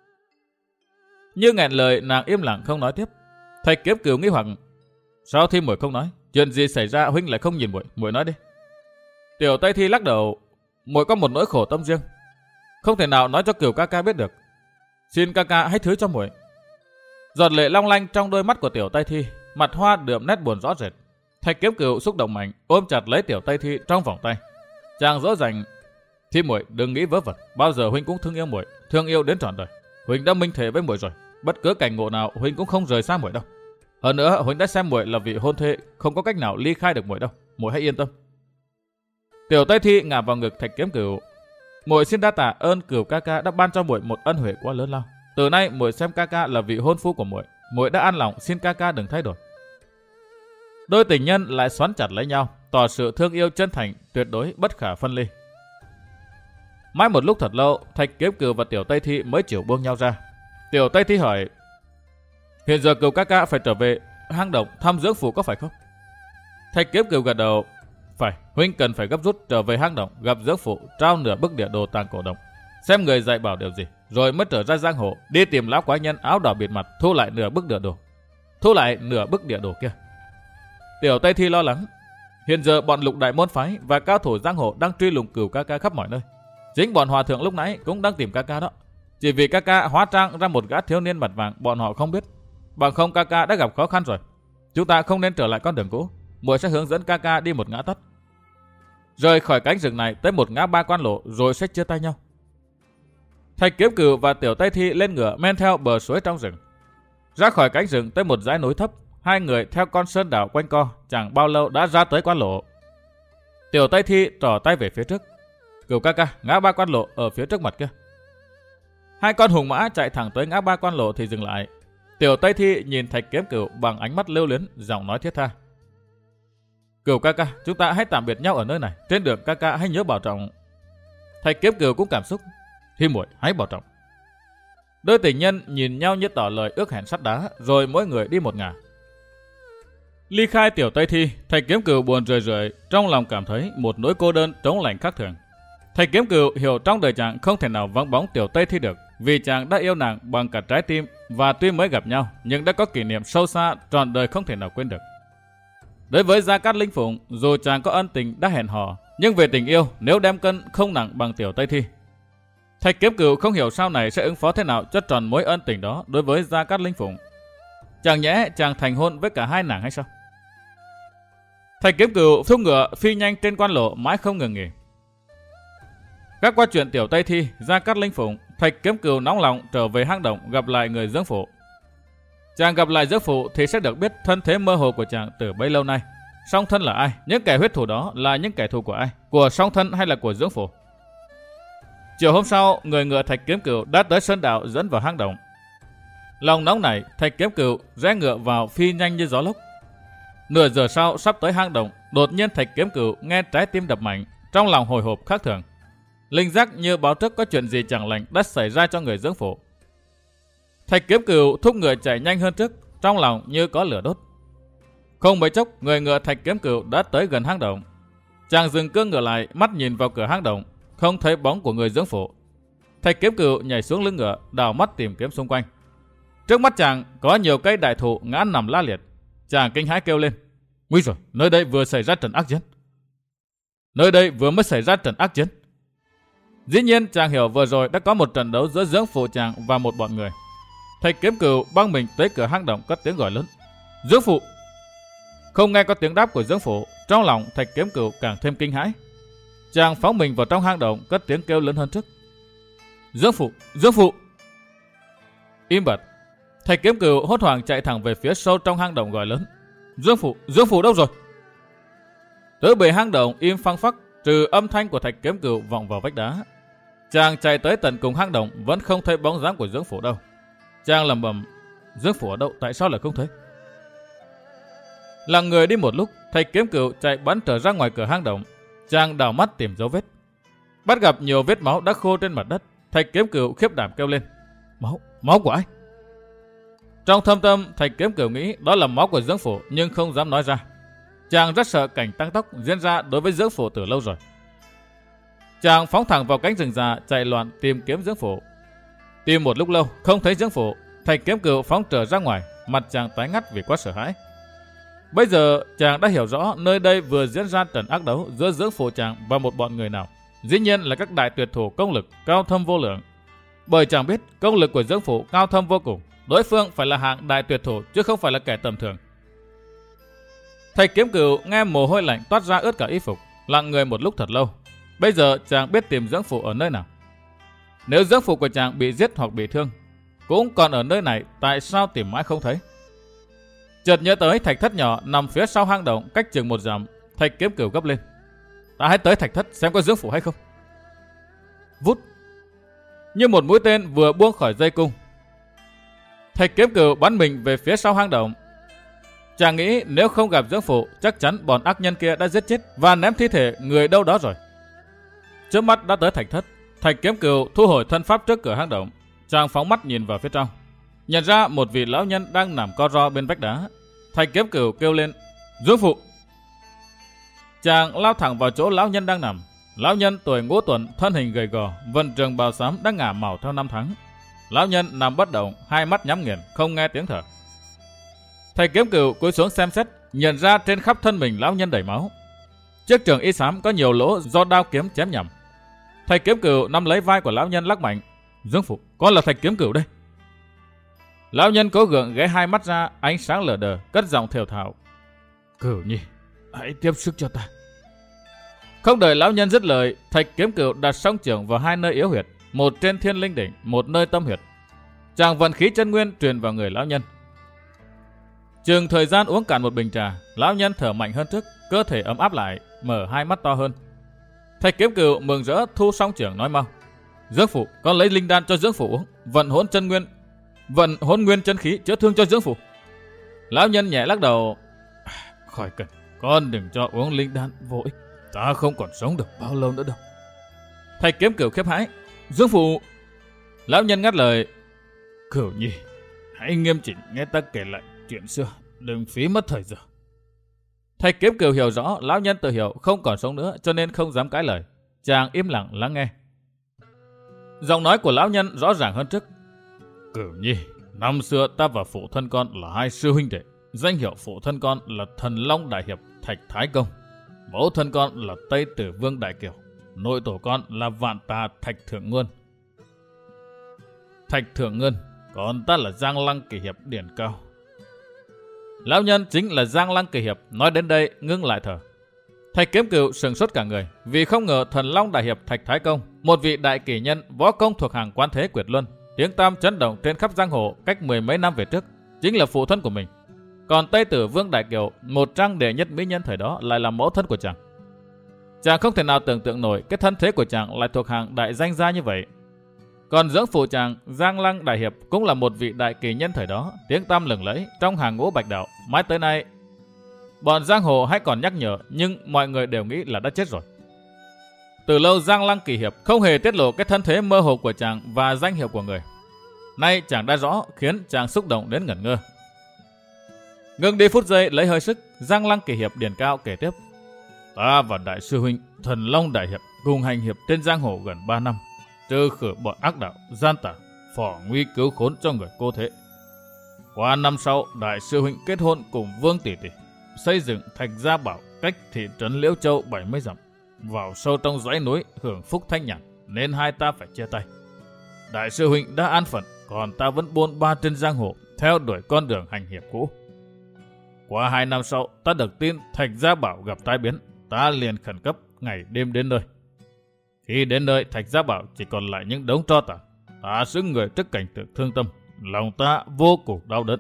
Như nghẹn lời, nàng im lặng không nói tiếp. Thạch Kiếm Cửu nghi hoặc, sao Thi muội không nói? Chuyện gì xảy ra huynh lại không nhìn muội? Muội nói đi. Tiểu Tây Thi lắc đầu, muội có một nỗi khổ tâm riêng, không thể nào nói cho Cửu ca ca biết được. Xin ca ca hãy thứ cho muội. Giọt lệ long lanh trong đôi mắt của Tiểu Tây Thi, mặt hoa đượm nét buồn rõ rệt. Thạch Kiếm Cửu xúc động mạnh, ôm chặt lấy Tiểu Tây Thi trong vòng tay. Chàng dỗ dành, Thi muội đừng nghĩ vớ vẩn, bao giờ huynh cũng thương yêu muội, thương yêu đến trọn đời. Huynh đã minh thề với muội rồi, bất cứ cảnh ngộ nào huynh cũng không rời xa muội đâu. Hơn nữa, huynh đã xem muội là vị hôn thê, không có cách nào ly khai được muội đâu, muội hãy yên tâm. Tiểu Tây Thi ngả vào ngực Thạch Kiếm Cửu, muội xin đa tạ ơn Cửu ca ca đã ban cho muội một ân huệ quá lớn lao. Từ nay muội xem ca ca là vị hôn phu của muội, muội đã an lòng, xin ca ca đừng thay đổi. Đôi tình nhân lại xoắn chặt lấy nhau, tỏ sự thương yêu chân thành, tuyệt đối bất khả phân ly. Mãi một lúc thật lâu, Thạch Kiếm Cửu và Tiểu Tây Thi mới chịu buông nhau ra. Tiểu Tây Thi hỏi, hiện giờ Cửu ca ca phải trở về hang động thăm dưỡng phủ có phải không? Thạch Kiếm Cửu gật đầu, phải, huynh cần phải gấp rút trở về hang động gặp dưỡng phụ, trao nửa bức địa đồ tàng cổ động, xem người dạy bảo điều gì, rồi mới trở ra giang hồ đi tìm lão quái nhân áo đỏ bịt mặt, thu lại nửa bức địa đồ, thu lại nửa bức địa đồ kia. Tiểu Tây Thi lo lắng, hiện giờ bọn lục đại môn phái và cao thủ giang hồ đang truy lùng Cửu ca ca khắp mọi nơi. Chính bọn hòa thượng lúc nãy cũng đang tìm ca ca đó, chỉ vì ca ca hóa trang ra một gã thiếu niên mặt vàng, bọn họ không biết. Bằng không ca ca đã gặp khó khăn rồi. Chúng ta không nên trở lại con đường cũ, muội sẽ hướng dẫn ca ca đi một ngã tắt, rời khỏi cánh rừng này tới một ngã ba quan lộ, rồi sẽ chia tay nhau. Thạch Kiếm Cửu và Tiểu Tây Thi lên ngựa men theo bờ suối trong rừng, ra khỏi cánh rừng tới một dãy núi thấp. Hai người theo con sơn đảo quanh co, chẳng bao lâu đã ra tới quan lộ. Tiểu Tây Thi trỏ tay về phía trước, Cửu ca ca, ngã ba quan lộ ở phía trước mặt kia. Hai con hùng mã chạy thẳng tới ngã ba quan lộ thì dừng lại. Tiểu Tây Thi nhìn Thạch Kiếm Cửu bằng ánh mắt lưu luyến, giọng nói thiết tha. Cửu ca ca, chúng ta hãy tạm biệt nhau ở nơi này. Trên đường ca ca hãy nhớ bảo trọng. Thạch Kiếm Cửu cũng cảm xúc. Thi muội hãy bảo trọng. Đôi tình nhân nhìn nhau như tỏ lời ước hẹn sắt đá, rồi mỗi người đi một ngả. Ly khai Tiểu Tây Thi, Thạch Kiếm Cửu buồn rười rượi, trong lòng cảm thấy một nỗi cô đơn trống lạnh khác thường. Thạch Kiếm Cửu hiểu trong đời chàng không thể nào vắng bóng Tiểu Tây Thi được, vì chàng đã yêu nàng bằng cả trái tim, và tuy mới gặp nhau nhưng đã có kỷ niệm sâu xa trọn đời không thể nào quên được. Đối với Gia Cát Linh Phụng, dù chàng có ân tình đã hẹn hò, nhưng về tình yêu nếu đem cân không nặng bằng Tiểu Tây Thi. Thạch Kiếm Cửu không hiểu sau này sẽ ứng phó thế nào cho tròn mối ân tình đó đối với Gia Cát Linh Phụng. Chẳng nhẽ chàng thành hôn với cả hai nàng hay sao? Thạch Kiếm Cửu thúc ngựa phi nhanh trên quan lộ mãi không ngừng nghỉ. Các qua chuyện Tiểu Tây Thi, Gia Cát Linh Phụng, Thạch Kiếm Cửu nóng lòng trở về hang động gặp lại người dưỡng phụ. Chàng gặp lại dưỡng phụ thì sẽ được biết thân thế mơ hồ của chàng từ bấy lâu nay. Song thân là ai? Những kẻ huyết thủ đó là những kẻ thù của ai? Của song thân hay là của dưỡng phụ? Chiều hôm sau, người ngựa Thạch Kiếm Cửu đã tới sơn đạo dẫn vào hang động. Lòng nóng nảy, Thạch Kiếm Cửu rẽ ngựa vào phi nhanh như gió lốc. Nửa giờ sau sắp tới hang động, đột nhiên Thạch Kiếm Cửu nghe trái tim đập mạnh, trong lòng hồi hộp khác thường. Linh giác như báo trước có chuyện gì chẳng lành đã xảy ra cho người dưỡng phụ. Thạch Kiếm Cửu thúc ngựa chạy nhanh hơn trước, trong lòng như có lửa đốt. Không mấy chốc, người ngựa Thạch Kiếm Cửu đã tới gần hang động. Chàng dừng cương ngựa lại, mắt nhìn vào cửa hang động, không thấy bóng của người dưỡng phụ. Thạch Kiếm Cửu nhảy xuống lưng ngựa, đảo mắt tìm kiếm xung quanh. Trước mắt chàng có nhiều cây đại thụ ngã nằm la liệt. Chàng kinh hãi kêu lên: nguy rồi, nơi đây vừa xảy ra trận ác chiến. Nơi đây vừa mới xảy ra trận ác chiến. Dĩ nhiên chàng hiểu vừa rồi đã có một trận đấu giữa dưỡng phụ chàng và một bọn người. Thạch Kiếm Cửu băng mình tới cửa hang động cất tiếng gọi lớn: dưỡng phụ! Không nghe có tiếng đáp của dưỡng phụ, trong lòng Thạch Kiếm Cửu càng thêm kinh hãi. Chàng phóng mình vào trong hang động cất tiếng kêu lớn hơn trước: dưỡng phụ! Dưỡng phụ! Im bặt. Thạch Kiếm Cửu hốt hoảng chạy thẳng về phía sâu trong hang động gọi lớn: dưỡng phụ! Dưỡng phụ đâu rồi? Tứ bề hang động im phăng phắc, trừ âm thanh của Thạch Kiếm Cửu vọng vào vách đá. Chàng chạy tới tận cùng hang động vẫn không thấy bóng dáng của dưỡng phụ đâu. Chàng lẩm bẩm: dưỡng phụ ở đâu? Tại sao lại không thấy? Lặng người đi một lúc, Thạch Kiếm Cửu chạy bắn trở ra ngoài cửa hang động. Chàng đảo mắt tìm dấu vết, bắt gặp nhiều vết máu đã khô trên mặt đất. Thạch Kiếm Cửu khiếp đảm kêu lên: máu! Máu của ai? Trong thâm tâm, Thạch Kiếm Cửu nghĩ đó là máu của dưỡng phụ nhưng không dám nói ra. Chàng rất sợ cảnh tăng tốc diễn ra đối với dưỡng phụ từ lâu rồi. Chàng phóng thẳng vào cánh rừng già chạy loạn tìm kiếm dưỡng phụ. Tìm một lúc lâu không thấy dưỡng phụ, Thạch Kiếm Cửu phóng trở ra ngoài, mặt chàng tái ngắt vì quá sợ hãi. Bây giờ chàng đã hiểu rõ nơi đây vừa diễn ra trận ác đấu giữa dưỡng phụ chàng và một bọn người nào. Dĩ nhiên là các đại tuyệt thủ công lực cao thâm vô lượng. Bởi chàng biết công lực của dưỡng phụ cao thâm vô cùng, đối phương phải là hạng đại tuyệt thủ chứ không phải là kẻ tầm thường. Thạch Kiếm Cửu nghe mồ hôi lạnh toát ra ướt cả y phục, lặng người một lúc thật lâu. Bây giờ chàng biết tìm dưỡng phụ ở nơi nào. Nếu dưỡng phụ của chàng bị giết hoặc bị thương, cũng còn ở nơi này, tại sao tìm mãi không thấy? Chợt nhớ tới thạch thất nhỏ nằm phía sau hang động cách chừng một dặm. Thạch Kiếm Cửu gấp lên: ta hãy tới thạch thất xem có dưỡng phụ hay không. Vút! Như một mũi tên vừa buông khỏi dây cung, Thạch Kiếm Cửu bắn mình về phía sau hang động. Chàng nghĩ nếu không gặp dưỡng phụ, chắc chắn bọn ác nhân kia đã giết chết và ném thi thể người đâu đó rồi. Trước mắt đã tới thạch thất. Thạch Kiếm Cửu thu hồi thân pháp trước cửa hang động. Chàng phóng mắt nhìn vào phía trong, nhận ra một vị lão nhân đang nằm co ro bên vách đá. Thạch Kiếm Cửu kêu lên: dưỡng phụ! Chàng lao thẳng vào chỗ lão nhân đang nằm. Lão nhân tuổi ngũ tuần, thân hình gầy gò, vận trường bào xám đã ngả màu theo năm tháng. Lão nhân nằm bất động, hai mắt nhắm nghiền, không nghe tiếng thở. Thạch Kiếm Cửu cúi xuống xem xét, nhận ra trên khắp thân mình lão nhân đầy máu. Chiếc trường y xám có nhiều lỗ do đao kiếm chém nhầm. Thạch Kiếm Cửu nắm lấy vai của lão nhân lắc mạnh: dưỡng phụ, con là Thạch Kiếm Cửu đây. Lão nhân cố gượng ghé hai mắt ra, ánh sáng lờ đờ, cất giọng thều thào: Cửu nhi, hãy tiếp sức cho ta. Không đợi lão nhân dứt lời, Thạch Kiếm Cửu đặt song chưởng vào hai nơi yếu huyệt, một trên thiên linh đỉnh, một nơi tâm huyệt. Chàng vận khí chân nguyên truyền vào người lão nhân. Chừng thời gian uống cạn một bình trà, lão nhân thở mạnh hơn trước, cơ thể ấm áp lại, mở hai mắt to hơn. Thạch Kiếm Cừu mừng rỡ thu song trưởng nói mau: Dưỡng phụ, con lấy linh đan cho dưỡng phụ uống, vận hỗn chân nguyên, vận hỗn nguyên chân khí chữa thương cho dưỡng phụ. Lão nhân nhẹ lắc đầu: Khỏi cần, con đừng cho uống linh đan vô ích, ta không còn sống được bao lâu nữa đâu. Thạch Kiếm Cừu khiếp hãi: Dưỡng phụ! Lão nhân ngắt lời: Cửu nhi, hãy nghiêm chỉnh nghe ta kể lại chuyện xưa, đừng phí mất thời giờ. Thạch Kiếm Cừu hiểu rõ lão nhân tự hiểu không còn sống nữa, cho nên không dám cãi lời. Chàng im lặng lắng nghe. Giọng nói của lão nhân rõ ràng hơn trước. Cửu nhi, năm xưa ta và phụ thân con là hai sư huynh đệ. Danh hiệu phụ thân con là Thần Long Đại Hiệp Thạch Thái Công, mẫu thân con là Tây Tử Vương Đại Kiều, nội tổ con là Vạn Tà Thạch Thượng Ngân. Thạch Thượng Ngân, còn ta là Giang Lăng Kỳ Hiệp Điển Cao. Lão nhân chính là Giang Lăng Kỳ Hiệp. Nói đến đây ngưng lại thở. Thạch Kiếm Cừu sừng sốt cả người, vì không ngờ Thần Long Đại Hiệp Thạch Thái Công, một vị đại kỳ nhân võ công thuộc hàng Quan Thế Quyệt Luân, tiếng tam chấn động trên khắp giang hồ cách mười mấy năm về trước, chính là phụ thân của mình. Còn Tây Tử Vương Đại Kiều, một trang đệ nhất mỹ nhân thời đó, lại là mẫu thân của chàng. Chàng không thể nào tưởng tượng nổi cái thân thế của chàng lại thuộc hàng đại danh gia như vậy. Còn dưỡng phụ chàng, Giang Lăng Đại Hiệp, cũng là một vị đại kỳ nhân thời đó, tiếng tăm lừng lẫy trong hàng ngũ bạch đạo. Mãi tới nay, bọn giang hồ hay còn nhắc nhở, nhưng mọi người đều nghĩ là đã chết rồi. Từ lâu Giang Lăng Kỳ Hiệp không hề tiết lộ cái thân thế mơ hồ của chàng và danh hiệu của người. Nay chàng đã rõ, khiến chàng xúc động đến ngẩn ngơ. Ngừng đi phút giây lấy hơi sức, Giang Lăng Kỳ Hiệp Điển Cao kể tiếp: Ta và đại sư huynh Thần Long Đại Hiệp cùng hành hiệp trên giang hồ gần ba năm, trừ khử bọn ác đạo, gian tà, phỏ nguy cứu khốn cho người cô thế. Qua năm sau, đại sư huynh kết hôn cùng Vương tỷ tỷ, xây dựng Thạch Gia Bảo cách thị trấn Liễu Châu bảy mươi dặm, vào sâu trong dãy núi hưởng phúc thanh nhàn, nên hai ta phải chia tay. Đại sư huynh đã an phận, còn ta vẫn buôn ba trên giang hồ, theo đuổi con đường hành hiệp cũ. Qua hai năm sau, ta được tin Thạch Gia Bảo gặp tai biến, ta liền khẩn cấp ngày đêm đến nơi. Khi đến nơi, Thạch Gia Bảo chỉ còn lại những đống tro tàn. Ta xứng người trước cảnh tượng thương tâm, lòng ta vô cùng đau đớn.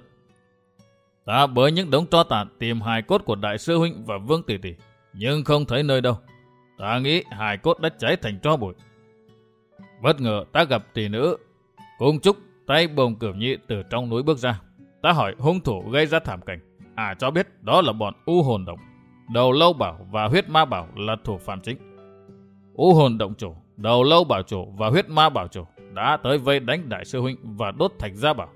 Ta bới những đống tro tàn tìm hài cốt của đại sư huynh và Vương tỷ tỷ, nhưng không thấy nơi đâu. Ta nghĩ hài cốt đã cháy thành tro bụi. Bất ngờ ta gặp tỷ nữ Cung Trúc tay bồng Cửu Nhi từ trong núi bước ra. Ta hỏi hung thủ gây ra thảm cảnh, à cho biết đó là bọn U Hồn Động, Đầu Lâu Bảo và Huyết Ma Bảo là thủ phạm chính. U Hồn Động chủ, Đầu Lâu Bảo chủ và Huyết Ma Bảo chủ đã tới vây đánh đại sư huynh và đốt Thạch Gia Bảo.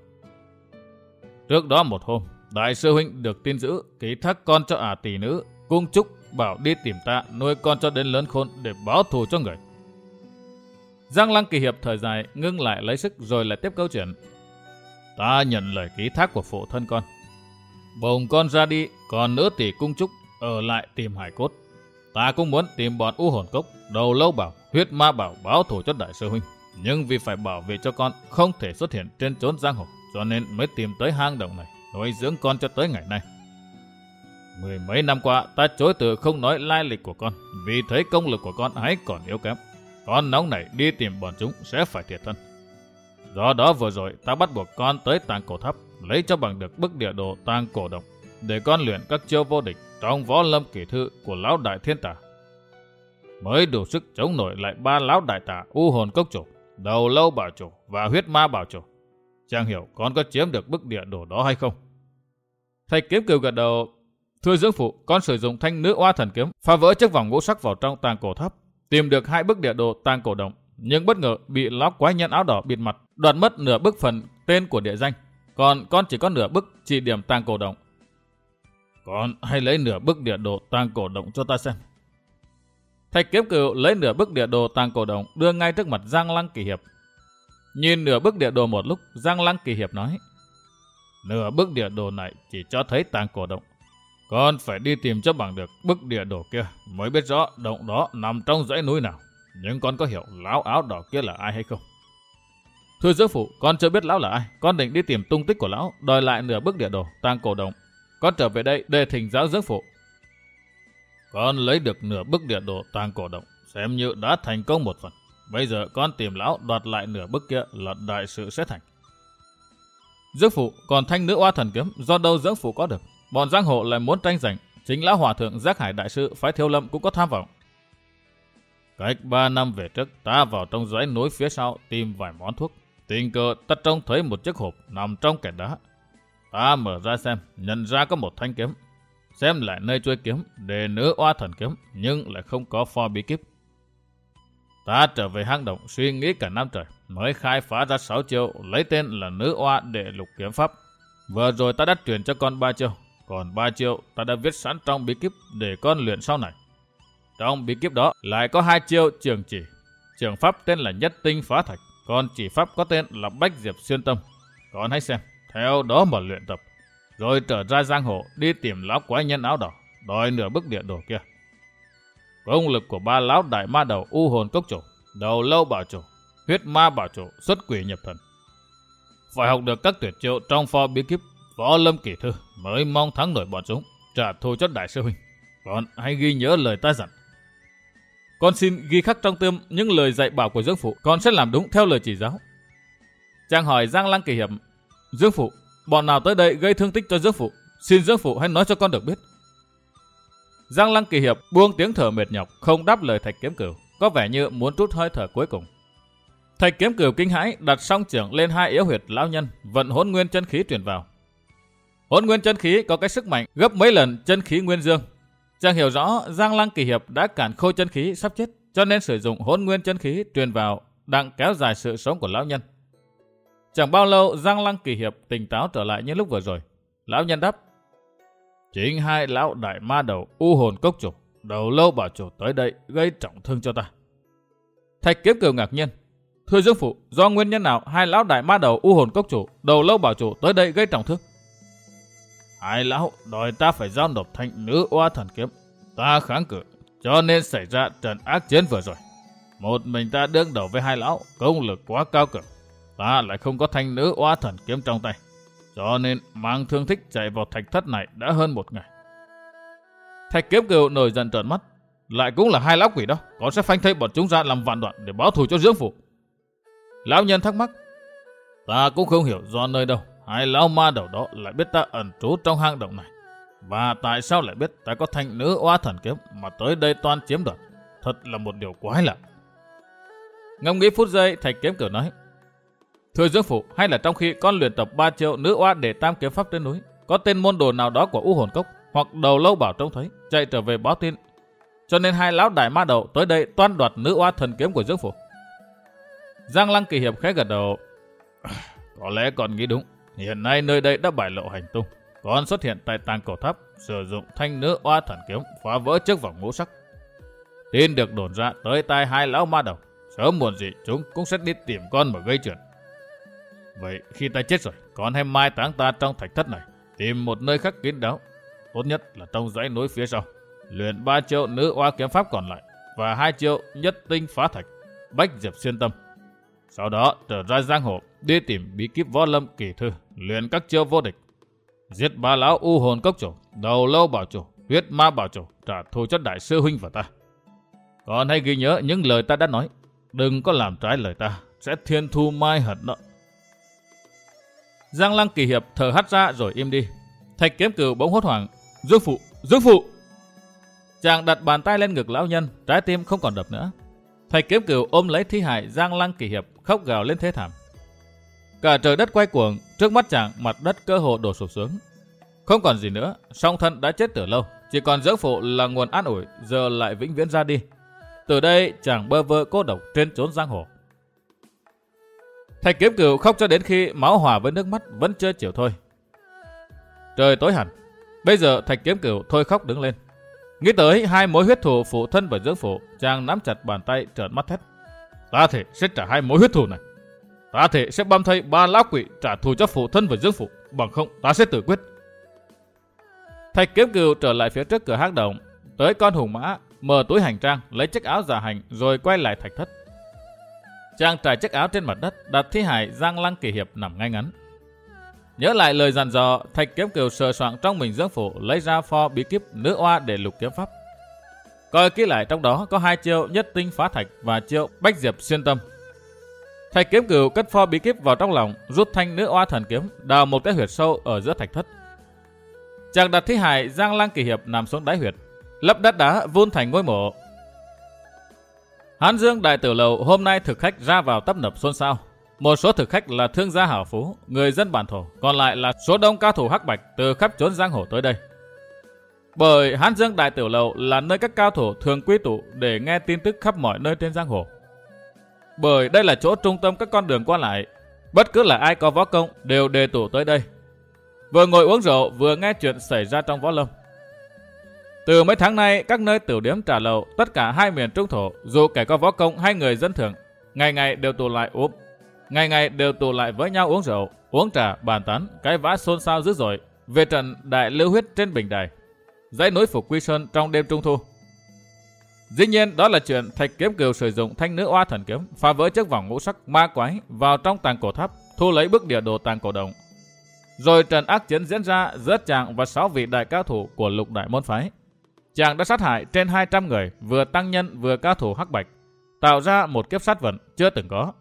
Trước đó một hôm, đại sư huynh được tin dữ ký thác con cho ả tỷ nữ Cung Trúc bảo đi tìm ta nuôi con cho đến lớn khôn để báo thù cho người. Giang Lăng Kỳ Hiệp thời dài ngưng lại lấy sức rồi lại tiếp câu chuyện. Ta nhận lời ký thác của phụ thân con, bồng con ra đi, còn nữ tỷ Cung Trúc ở lại tìm hải cốt. Ta cũng muốn tìm bọn U Hồn Cốc, Đầu Lâu Bảo, Huyết Ma Bảo báo thù cho đại sư huynh, nhưng vì phải bảo vệ cho con không thể xuất hiện trên chốn giang hồ, cho nên mới tìm tới hang động này nuôi dưỡng con cho tới ngày nay. Mười mấy năm qua ta chối từ không nói lai lịch của con, vì thấy công lực của con ấy còn yếu kém. Con nóng nảy đi tìm bọn chúng sẽ phải thiệt thân. Do đó vừa rồi ta bắt buộc con tới Tàng Cổ Tháp lấy cho bằng được bức địa đồ Tàng Cổ Động để con luyện các chiêu vô địch trong võ lâm kỷ thư của lão đại thiên tà, mới đủ sức chống nổi lại ba lão đại tà U Hồn Cốc chủ, Đầu Lâu Bảo chủ và Huyết Ma Bảo chủ. Chẳng hiểu con có chiếm được bức địa đồ đó hay không? Thạch Kiếm Cừu gật đầu. Thưa dưỡng phụ, con sử dụng thanh nữ oa thần kiếm phá vỡ chiếc vòng ngũ sắc vào trong Tàng Cổ Tháp, tìm được hai bức địa đồ Tàng Cổ Động, nhưng bất ngờ bị lão quái nhân áo đỏ bịt mặt, đoạt mất nửa bức phần tên của địa danh. Còn con chỉ có nửa bức chỉ điểm Tàng Cổ Động. Con hãy lấy nửa bức địa đồ Tàng Cổ Động cho ta xem. Thạch Kiếm Cừu lấy nửa bức địa đồ Tàng Cổ Động đưa ngay trước mặt Giang Lăng Kỳ Hiệp. Nhìn nửa bức địa đồ một lúc, Giang Lăng Kỳ Hiệp nói: Nửa bức địa đồ này chỉ cho thấy Tàng Cổ Động, con phải đi tìm cho bằng được bức địa đồ kia mới biết rõ động đó nằm trong dãy núi nào. Nhưng con có hiểu lão áo đỏ kia là ai hay không? Thưa dưỡng phụ, con chưa biết lão là ai. Con định đi tìm tung tích của lão, đòi lại nửa bức địa đồ Tàng Cổ Động. Con trở về đây để thỉnh giáo dưỡng phụ. Con lấy được nửa bức địa đồ Tàng Cổ Động, xem như đã thành công một phần. Bây giờ con tìm lão đoạt lại nửa bức kia là đại sự sẽ thành. Dưỡng phụ, còn thanh nữ oa thần kiếm do đâu dưỡng phụ có được? Bọn giang hồ lại muốn tranh giành, chính lão hòa thượng Giác Hải đại sư phái Thiếu Lâm cũng có tham vọng. Cách ba năm về trước, ta vào trong dãy núi phía sau tìm vài món thuốc. Tình cờ ta trông thấy một chiếc hộp nằm trong kẽ đá. Ta mở ra xem, nhận ra có một thanh kiếm. Xem lại nơi chuôi kiếm để nữ oa thần kiếm, nhưng lại không có pho bí kíp. Ta trở về hang động suy nghĩ cả năm trời, mới khai phá ra sáu chiêu lấy tên là nữ oa để lục kiếm pháp. Vừa rồi ta đã truyền cho con ba chiêu, còn ba chiêu ta đã viết sẵn trong bí kíp để con luyện sau này. Trong bí kíp đó lại có hai chiêu trường chỉ. Trường pháp tên là nhất tinh phá thạch, còn chỉ pháp có tên là bách diệp xuyên tâm. Con hãy xem, theo đó mà luyện tập. Rồi trở ra giang hồ đi tìm lão quái nhân áo đỏ, đòi nửa bức địa đồ kia. Công lực của ba lão đại ma đầu u hồn cốc chủ, đầu lâu bảo chủ, huyết ma bảo chủ, xuất quỷ nhập thần. Phải học được các tuyệt chiêu trong pho bí kíp võ lâm kỳ thư mới mong thắng nổi bọn chúng, trả thù cho đại sư huynh. Con hãy ghi nhớ lời ta dặn. Con xin ghi khắc trong tâm những lời dạy bảo của Dương Phụ, con sẽ làm đúng theo lời chỉ giáo. Chàng hỏi Giang Lăng Kỳ Hiệp: Dương Phụ, bọn nào tới đây gây thương tích cho Dương Phụ? Xin Dương Phụ hãy nói cho con được biết. Giang Lăng Kỳ Hiệp buông tiếng thở mệt nhọc, không đáp lời Thạch Kiếm Cửu, có vẻ như muốn trút hơi thở cuối cùng. Thạch Kiếm Cửu kinh hãi đặt song chưởng lên hai yếu huyệt lão nhân, vận hỗn nguyên chân khí truyền vào. Hỗn nguyên chân khí có cái sức mạnh gấp mấy lần chân khí nguyên dương. Chàng hiểu rõ Giang Lăng Kỳ Hiệp đã cản khôi chân khí sắp chết, cho nên sử dụng hỗn nguyên chân khí truyền vào đặng kéo dài sự sống của lão nhân. Chẳng bao lâu Giang Lăng Kỳ Hiệp tỉnh táo trở lại như lúc vừa rồi. Lão nhân đáp: chính hai lão đại ma đầu u hồn cốc chủ, đầu lâu bảo chủ tới đây gây trọng thương cho ta. Thạch Kiếm Cửu ngạc nhiên: thưa Dương Phụ, do nguyên nhân nào hai lão đại ma đầu u hồn cốc chủ, đầu lâu bảo chủ tới đây gây trọng thương? Hai lão đòi ta phải giao nộp thanh nữ oa thần kiếm. Ta kháng cự, cho nên xảy ra trận ác chiến vừa rồi. Một mình ta đương đầu với hai lão, công lực quá cao cường. Ta lại không có thanh nữ oa thần kiếm trong tay, cho nên mang thương tích chạy vào thạch thất này đã hơn một ngày. Thạch Kiếm Cửu nổi giận trợn mắt: lại cũng là hai lão quỷ đó, con sẽ phanh thây bọn chúng ra làm vạn đoạn để báo thù cho Dương Phụ. Lão nhân thắc mắc: ta cũng không hiểu do nơi đâu hai lão ma đầu đó lại biết ta ẩn trú trong hang động này, và tại sao lại biết ta có thanh nữ oa thần kiếm mà tới đây toan chiếm đoạt. Thật là một điều quái lạ. Ngẫm nghĩ phút giây, Thạch Kiếm Cửu nói: thưa Dương Phụ, hay là trong khi con luyện tập ba chiêu nữ oa để tam kiếm pháp trên núi, có tên môn đồ nào đó của u hồn cốc hoặc đầu lâu bảo trông thấy, chạy trở về báo tin, cho nên hai lão đại ma đầu tới đây toan đoạt nữ oa thần kiếm của Dương Phụ? Giang Lăng Kỳ Hiệp khẽ gật đầu: có lẽ con nghĩ đúng. Hiện nay nơi đây đã bại lộ hành tung. Con xuất hiện tại Tàng Cổ Tháp, sử dụng thanh nữ oa thần kiếm phá vỡ chiếc vòng ngũ sắc. Tin được đồn ra tới tai hai lão ma đầu, sớm muộn gì chúng cũng sẽ đi tìm con mà gây chuyện. Vậy khi ta chết rồi, con hãy mai táng ta trong thạch thất này, tìm một nơi khắc kín đáo, tốt nhất là trong dãy núi phía sau, luyện ba chiêu nữ oa kiếm pháp còn lại và hai chiêu nhất tinh phá thạch, bách diệp xuyên tâm. Sau đó trở ra giang hồ đi tìm bí kíp võ lâm kỳ thư, luyện các chiêu vô địch, giết ba lão u hồn cốc chủ, đầu lâu bảo chủ, huyết ma bảo chủ, trả thù cho đại sư huynh và ta. Con hãy ghi nhớ những lời ta đã nói, đừng có làm trái lời ta, sẽ thiên thu mai hận đó. Giang Lăng Kỳ Hiệp thở hắt ra rồi im đi. Thạch Kiếm Cửu bỗng hốt hoảng: Dương Phụ, Dương Phụ! Chàng đặt bàn tay lên ngực lão nhân, trái tim không còn đập nữa. Thạch Kiếm Cửu ôm lấy thi hài Giang Lăng Kỳ Hiệp, khóc gào lên thế thảm. Cả trời đất quay cuồng, trước mắt chàng mặt đất cơ hồ đổ sụp xuống. Không còn gì nữa, song thân đã chết từ lâu, chỉ còn Dương Phụ là nguồn an ủi, giờ lại vĩnh viễn ra đi. Từ đây chàng bơ vơ cô độc trên chốn giang hồ. Thạch Kiếm Cửu khóc cho đến khi máu hòa với nước mắt vẫn chưa chịu thôi. Trời tối hẳn, bây giờ Thạch Kiếm Cửu thôi khóc đứng lên. Nghĩ tới hai mối huyết thù phụ thân và Dương Phụ, chàng nắm chặt bàn tay trợn mắt thét: ta thể sẽ trả hai mối huyết thù này. Ta thể sẽ băm thây ba lão quỷ trả thù cho phụ thân và Dương Phụ, bằng không ta sẽ tự quyết. Thạch Kiếm Cửu trở lại phía trước cửa hang động, tới con hùng mã, mở túi hành trang, lấy chiếc áo giả hành rồi quay lại thạch thất. Chàng trải chiếc áo trên mặt đất, đặt thi hài Giang Lăng Kỳ Hiệp nằm ngay ngắn. Nhớ lại lời dặn dò, Thạch Kiếm Cửu sờ soạng trong mình Dương Phụ, lấy ra pho bí kíp nữ oa để lục kiếm pháp. Coi kỹ lại, trong đó có hai chiêu nhất tinh phá thạch và chiêu bách diệp xuyên tâm. Thạch Kiếm Cửu cất pho bí kíp vào trong lòng, rút thanh nữ oa thần kiếm, đào một cái huyệt sâu ở giữa thạch thất. Chàng đặt thi hài Giang Lăng Kỳ Hiệp nằm xuống đáy huyệt, lấp đất đá vun thành ngôi mộ. Hán Dương Đại Tiểu Lầu hôm nay thực khách ra vào tấp nập xôn xao. Một số thực khách là thương gia hảo phú, người dân bản thổ, còn lại là số đông cao thủ hắc bạch từ khắp chốn giang hồ tới đây. Bởi Hán Dương Đại Tiểu Lầu là nơi các cao thủ thường quy tụ để nghe tin tức khắp mọi nơi trên giang hồ. Bởi đây là chỗ trung tâm các con đường qua lại, bất cứ là ai có võ công đều đề tụ tới đây, vừa ngồi uống rượu vừa nghe chuyện xảy ra trong võ lâm. Từ mấy tháng nay, các nơi tiểu điếm trà lầu, tất cả hai miền trung thổ, dù kẻ có võ công hay người dân thường, ngày ngày đều tụ lại uống, ngày ngày đều tụ lại với nhau uống rượu, uống trà, bàn tán, cái vã xôn xao dữ dội về trận đại lưu huyết trên bình đài, dãy núi Phục Quy Sơn trong đêm trung thu. Dĩ nhiên đó là chuyện Thạch Kiếm Cừu sử dụng thanh nữ oa thần kiếm phá vỡ chiếc vòng ngũ sắc ma quái vào trong tàng cổ tháp, thu lấy bức địa đồ tàng cổ động. Rồi trận ác chiến diễn ra giữa chàng và sáu vị đại cao thủ của lục đại môn phái. Chàng đã sát hại trên hai trăm người, vừa tăng nhân vừa cao thủ hắc bạch, tạo ra một kiếp sát vận chưa từng có.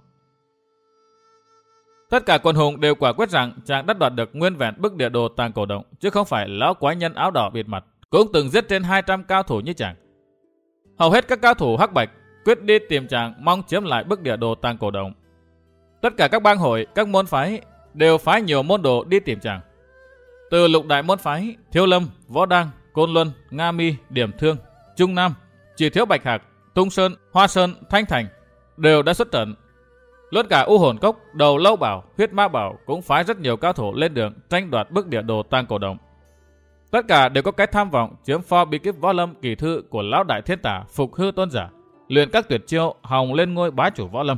Tất cả quần hùng đều quả quyết rằng chàng đã đoạt được nguyên vẹn bức địa đồ tàng cổ động, chứ không phải lão quái nhân áo đỏ bịt mặt cũng từng giết trên hai trăm cao thủ như chàng. Hầu hết các cao thủ hắc bạch quyết đi tìm chàng mong chiếm lại bức địa đồ tàng cổ động. Tất cả các bang hội, các môn phái đều phái nhiều môn đồ đi tìm chàng. Từ lục đại môn phái, Thiếu Lâm, Võ Đăng, Côn Luân, Nga Mi, Điểm Thương, Trung Nam, chỉ thiếu Bạch Hạc, Tung Sơn, Hoa Sơn, Thanh Thành đều đã xuất trận. Luôn cả U Hồn Cốc, Đầu Lâu Bảo, Huyết Ma Bảo cũng phái rất nhiều cao thủ lên đường tranh đoạt bức địa đồ tàng cổ động. Tất cả đều có cái tham vọng chiếm pho bí kíp võ lâm kỳ thư của lão đại thiên tả Phục Hư Tôn Giả, luyện các tuyệt chiêu hòng lên ngôi bá chủ võ lâm.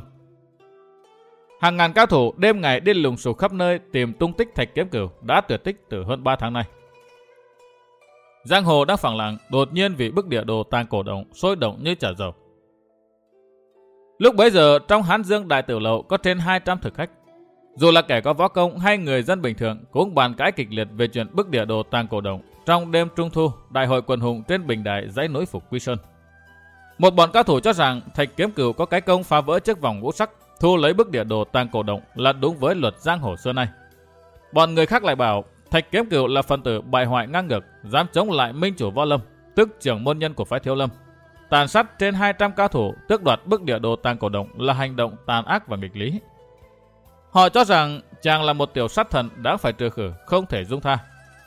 Hàng ngàn cao thủ đêm ngày đi lùng sục khắp nơi tìm tung tích Thạch Kiếm Cừu đã tuyệt tích từ hơn ba tháng nay. Giang hồ đang phẳng lặng, đột nhiên vì bức địa đồ tàng cổ động sôi động như chảo dầu. Lúc bấy giờ trong Hán Dương Đại Tiểu Lầu có trên hai trăm thực khách. Dù là kẻ có võ công hay người dân bình thường cũng bàn cãi kịch liệt về chuyện bức địa đồ tàng cổ động trong đêm trung thu đại hội quần hùng trên bình đài dãy núi Phục Quy Sơn. Một bọn cao thủ cho rằng Thạch Kiếm Cừu có cái công phá vỡ chiếc vòng ngũ sắc, thu lấy bức địa đồ tàng cổ động là đúng với luật giang hồ xưa nay. Bọn người khác lại bảo Thạch Kiếm Cừu là phần tử bại hoại ngang ngược, dám chống lại minh chủ võ lâm, tức trưởng môn nhân của phái Thiếu Lâm, tàn sát trên hai trăm cao thủ, tước đoạt bức địa đồ tàng cổ động là hành động tàn ác và nghịch lý. Họ cho rằng chàng là một tiểu sát thần đáng phải trừ khử, không thể dung tha.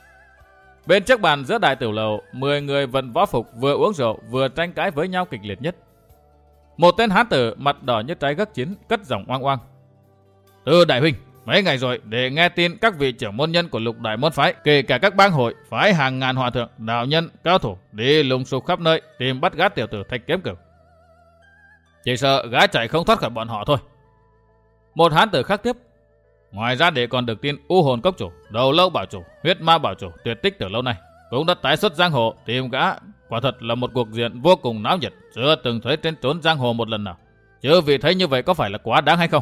Bên chiếc bàn giữa đại tiểu lầu, mười người vận võ phục vừa uống rượu vừa tranh cãi với nhau kịch liệt nhất. Một tên hán tử mặt đỏ như trái gấc chín cất giọng oang oang: "Từ đại huynh, mấy ngày rồi để nghe tin các vị trưởng môn nhân của lục đại môn phái, kể cả các bang hội, phái hàng ngàn hòa thượng, đạo nhân, cao thủ đi lùng sục khắp nơi tìm bắt gã tiểu tử Thạch Kiếm Cừu. Chỉ sợ gã chạy không thoát khỏi bọn họ thôi." Một hán tử khác tiếp: "Ngoài ra để còn được tin U Hồn Cốc chủ, Đầu Lâu Bảo chủ, Huyết Ma Bảo chủ tuyệt tích từ lâu nay cũng đã tái xuất giang hồ tìm gã. Quả thật là một cuộc diện vô cùng náo nhiệt, chưa từng thấy trên trốn giang hồ một lần nào. Chứ vì thấy như vậy có phải là quá đáng hay không?"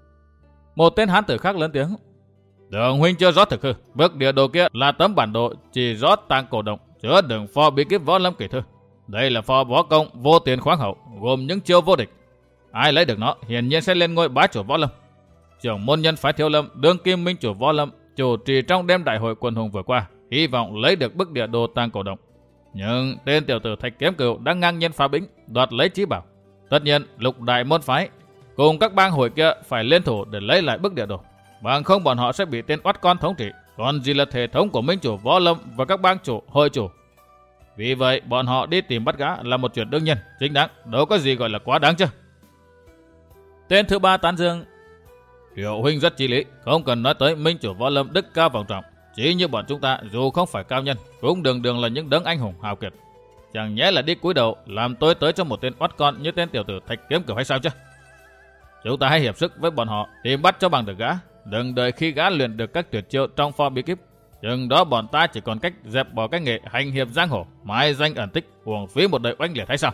Một tên hán tử khác lớn tiếng: "Đường huynh chưa rõ thực hư, bức địa đồ kia là tấm bản đồ chỉ rõ tàng cổ động, chứa đựng pho bí kíp võ lâm kỳ thư. Đây là pho võ công vô tiền khoáng hậu, gồm những chiêu vô địch. Ai lấy được nó hiển nhiên sẽ lên ngôi bá chủ võ lâm. Trưởng môn nhân phái Thiếu Lâm, đương kim minh chủ võ lâm, chủ trì trong đêm đại hội quần hùng vừa qua, hy vọng lấy được bức địa đồ tàng cổ động. Nhưng tên tiểu tử Thạch Kiếm Cừu đang ngang nhiên phá bĩnh, đoạt lấy chí bảo. Tất nhiên lục đại môn phái cùng các bang hội kia phải liên thủ để lấy lại bức địa đồ, bằng không bọn họ sẽ bị tên oắt con thống trị, còn gì là thể thống của minh chủ võ lâm và các bang chủ, hội chủ. Vì vậy bọn họ đi tìm bắt gã là một chuyện đương nhiên, chính đáng, đâu có gì gọi là quá đáng chứ." Tên thứ ba tán dương: "Triệu huynh rất chí lý, không cần nói tới minh chủ võ lâm đức cao vọng trọng, chỉ như bọn chúng ta dù không phải cao nhân cũng đường đường là những đấng anh hùng hào kiệt, chẳng nhẽ là đi cúi đầu làm tôi tới cho một tên oắt con như tên tiểu tử Thạch Kiếm Cừu hay sao chứ? Chúng ta hãy hiệp sức với bọn họ tìm bắt cho bằng được gã, đừng đợi khi gã luyện được các tuyệt chiêu trong pho bí kíp, chừng đó bọn ta chỉ còn cách dẹp bỏ cái nghề hành hiệp giang hồ, mai danh ẩn tích, uổng phí một đời oanh liệt hay sao?"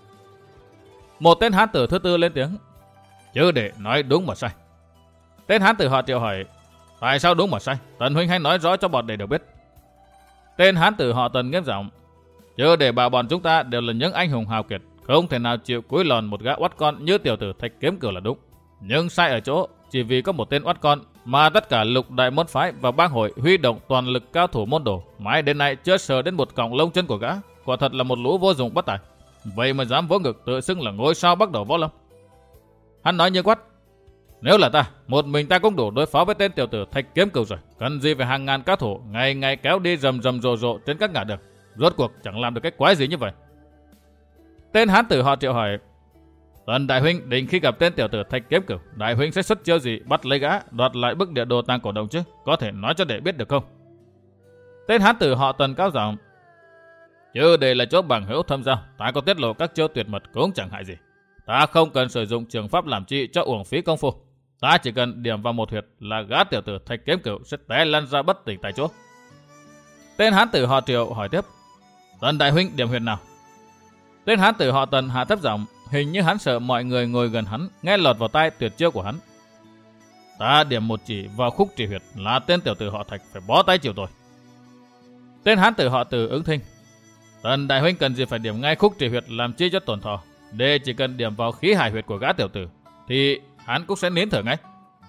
Một tên hán tử thứ tư lên tiếng: "Chứ để nói đúng mà sai." Tên hán tử họ Triệu hỏi: "Tại sao đúng mà sai? Tần huynh hãy nói rõ cho bọn để được biết." Tên hán tử họ Tần nghiêm giọng: "Chứ để bảo bọn chúng ta đều là những anh hùng hào kiệt, không thể nào chịu cúi lòn một gã oắt con như tiểu tử Thạch Kiếm Cừu là đúng. Nhưng sai ở chỗ chỉ vì có một tên oắt con mà tất cả lục đại môn phái và bang hội huy động toàn lực cao thủ môn đồ, mãi đến nay chưa sờ đến một cọng lông chân của gã, quả thật là một lũ vô dụng bất tài. vậy mà dám vỗ ngực tự xưng là ngôi sao bắt đầu võ lâm. Hắn nói như quát: nếu là ta, một mình ta cũng đủ đối phó với tên tiểu tử Thạch Kiếm Cửu rồi, cần gì phải hàng ngàn cao thủ ngày ngày kéo đi rầm rầm rộ rộ trên các ngã đường, rốt cuộc chẳng làm được cái quái gì như vậy. Tên hán tử họ Triệu hỏi: Tần đại huynh định khi gặp tên tiểu tử Thạch Kiếm Cửu, đại huynh sẽ xuất chiêu gì bắt lấy gã, đoạt lại bức địa đồ tàng cổ đồng chứ, có thể nói cho để biết được không? Tên hán tử họ Tần cao giọng: chứ đây là chỗ bằng hữu thâm giao, ta có tiết lộ các chiêu tuyệt mật cũng chẳng hại gì. Ta không cần sử dụng trường pháp làm chi cho uổng phí công phu. Ta chỉ cần điểm vào một huyệt là gã tiểu tử Thạch Kiếm Cửu sẽ té lăn ra bất tỉnh tại chỗ. Tên hán tử họ Triệu hỏi tiếp: Tần đại huynh điểm huyệt nào? Tên hán tử họ Tần hạ thấp giọng, hình như hắn sợ mọi người ngồi gần hắn nghe lọt vào tai tuyệt chiêu của hắn. Ta điểm một chỉ vào khúc trì huyệt là tên tiểu tử họ Thạch phải bó tay chịu tội. Tên hán tử họ Từ ứng thinh: Tần đại huynh cần gì phải điểm ngay khúc trì huyệt làm chi cho tổn thọ, để chỉ cần điểm vào khí hải huyệt của gã tiểu tử thì hắn cũng sẽ nín thở ngay.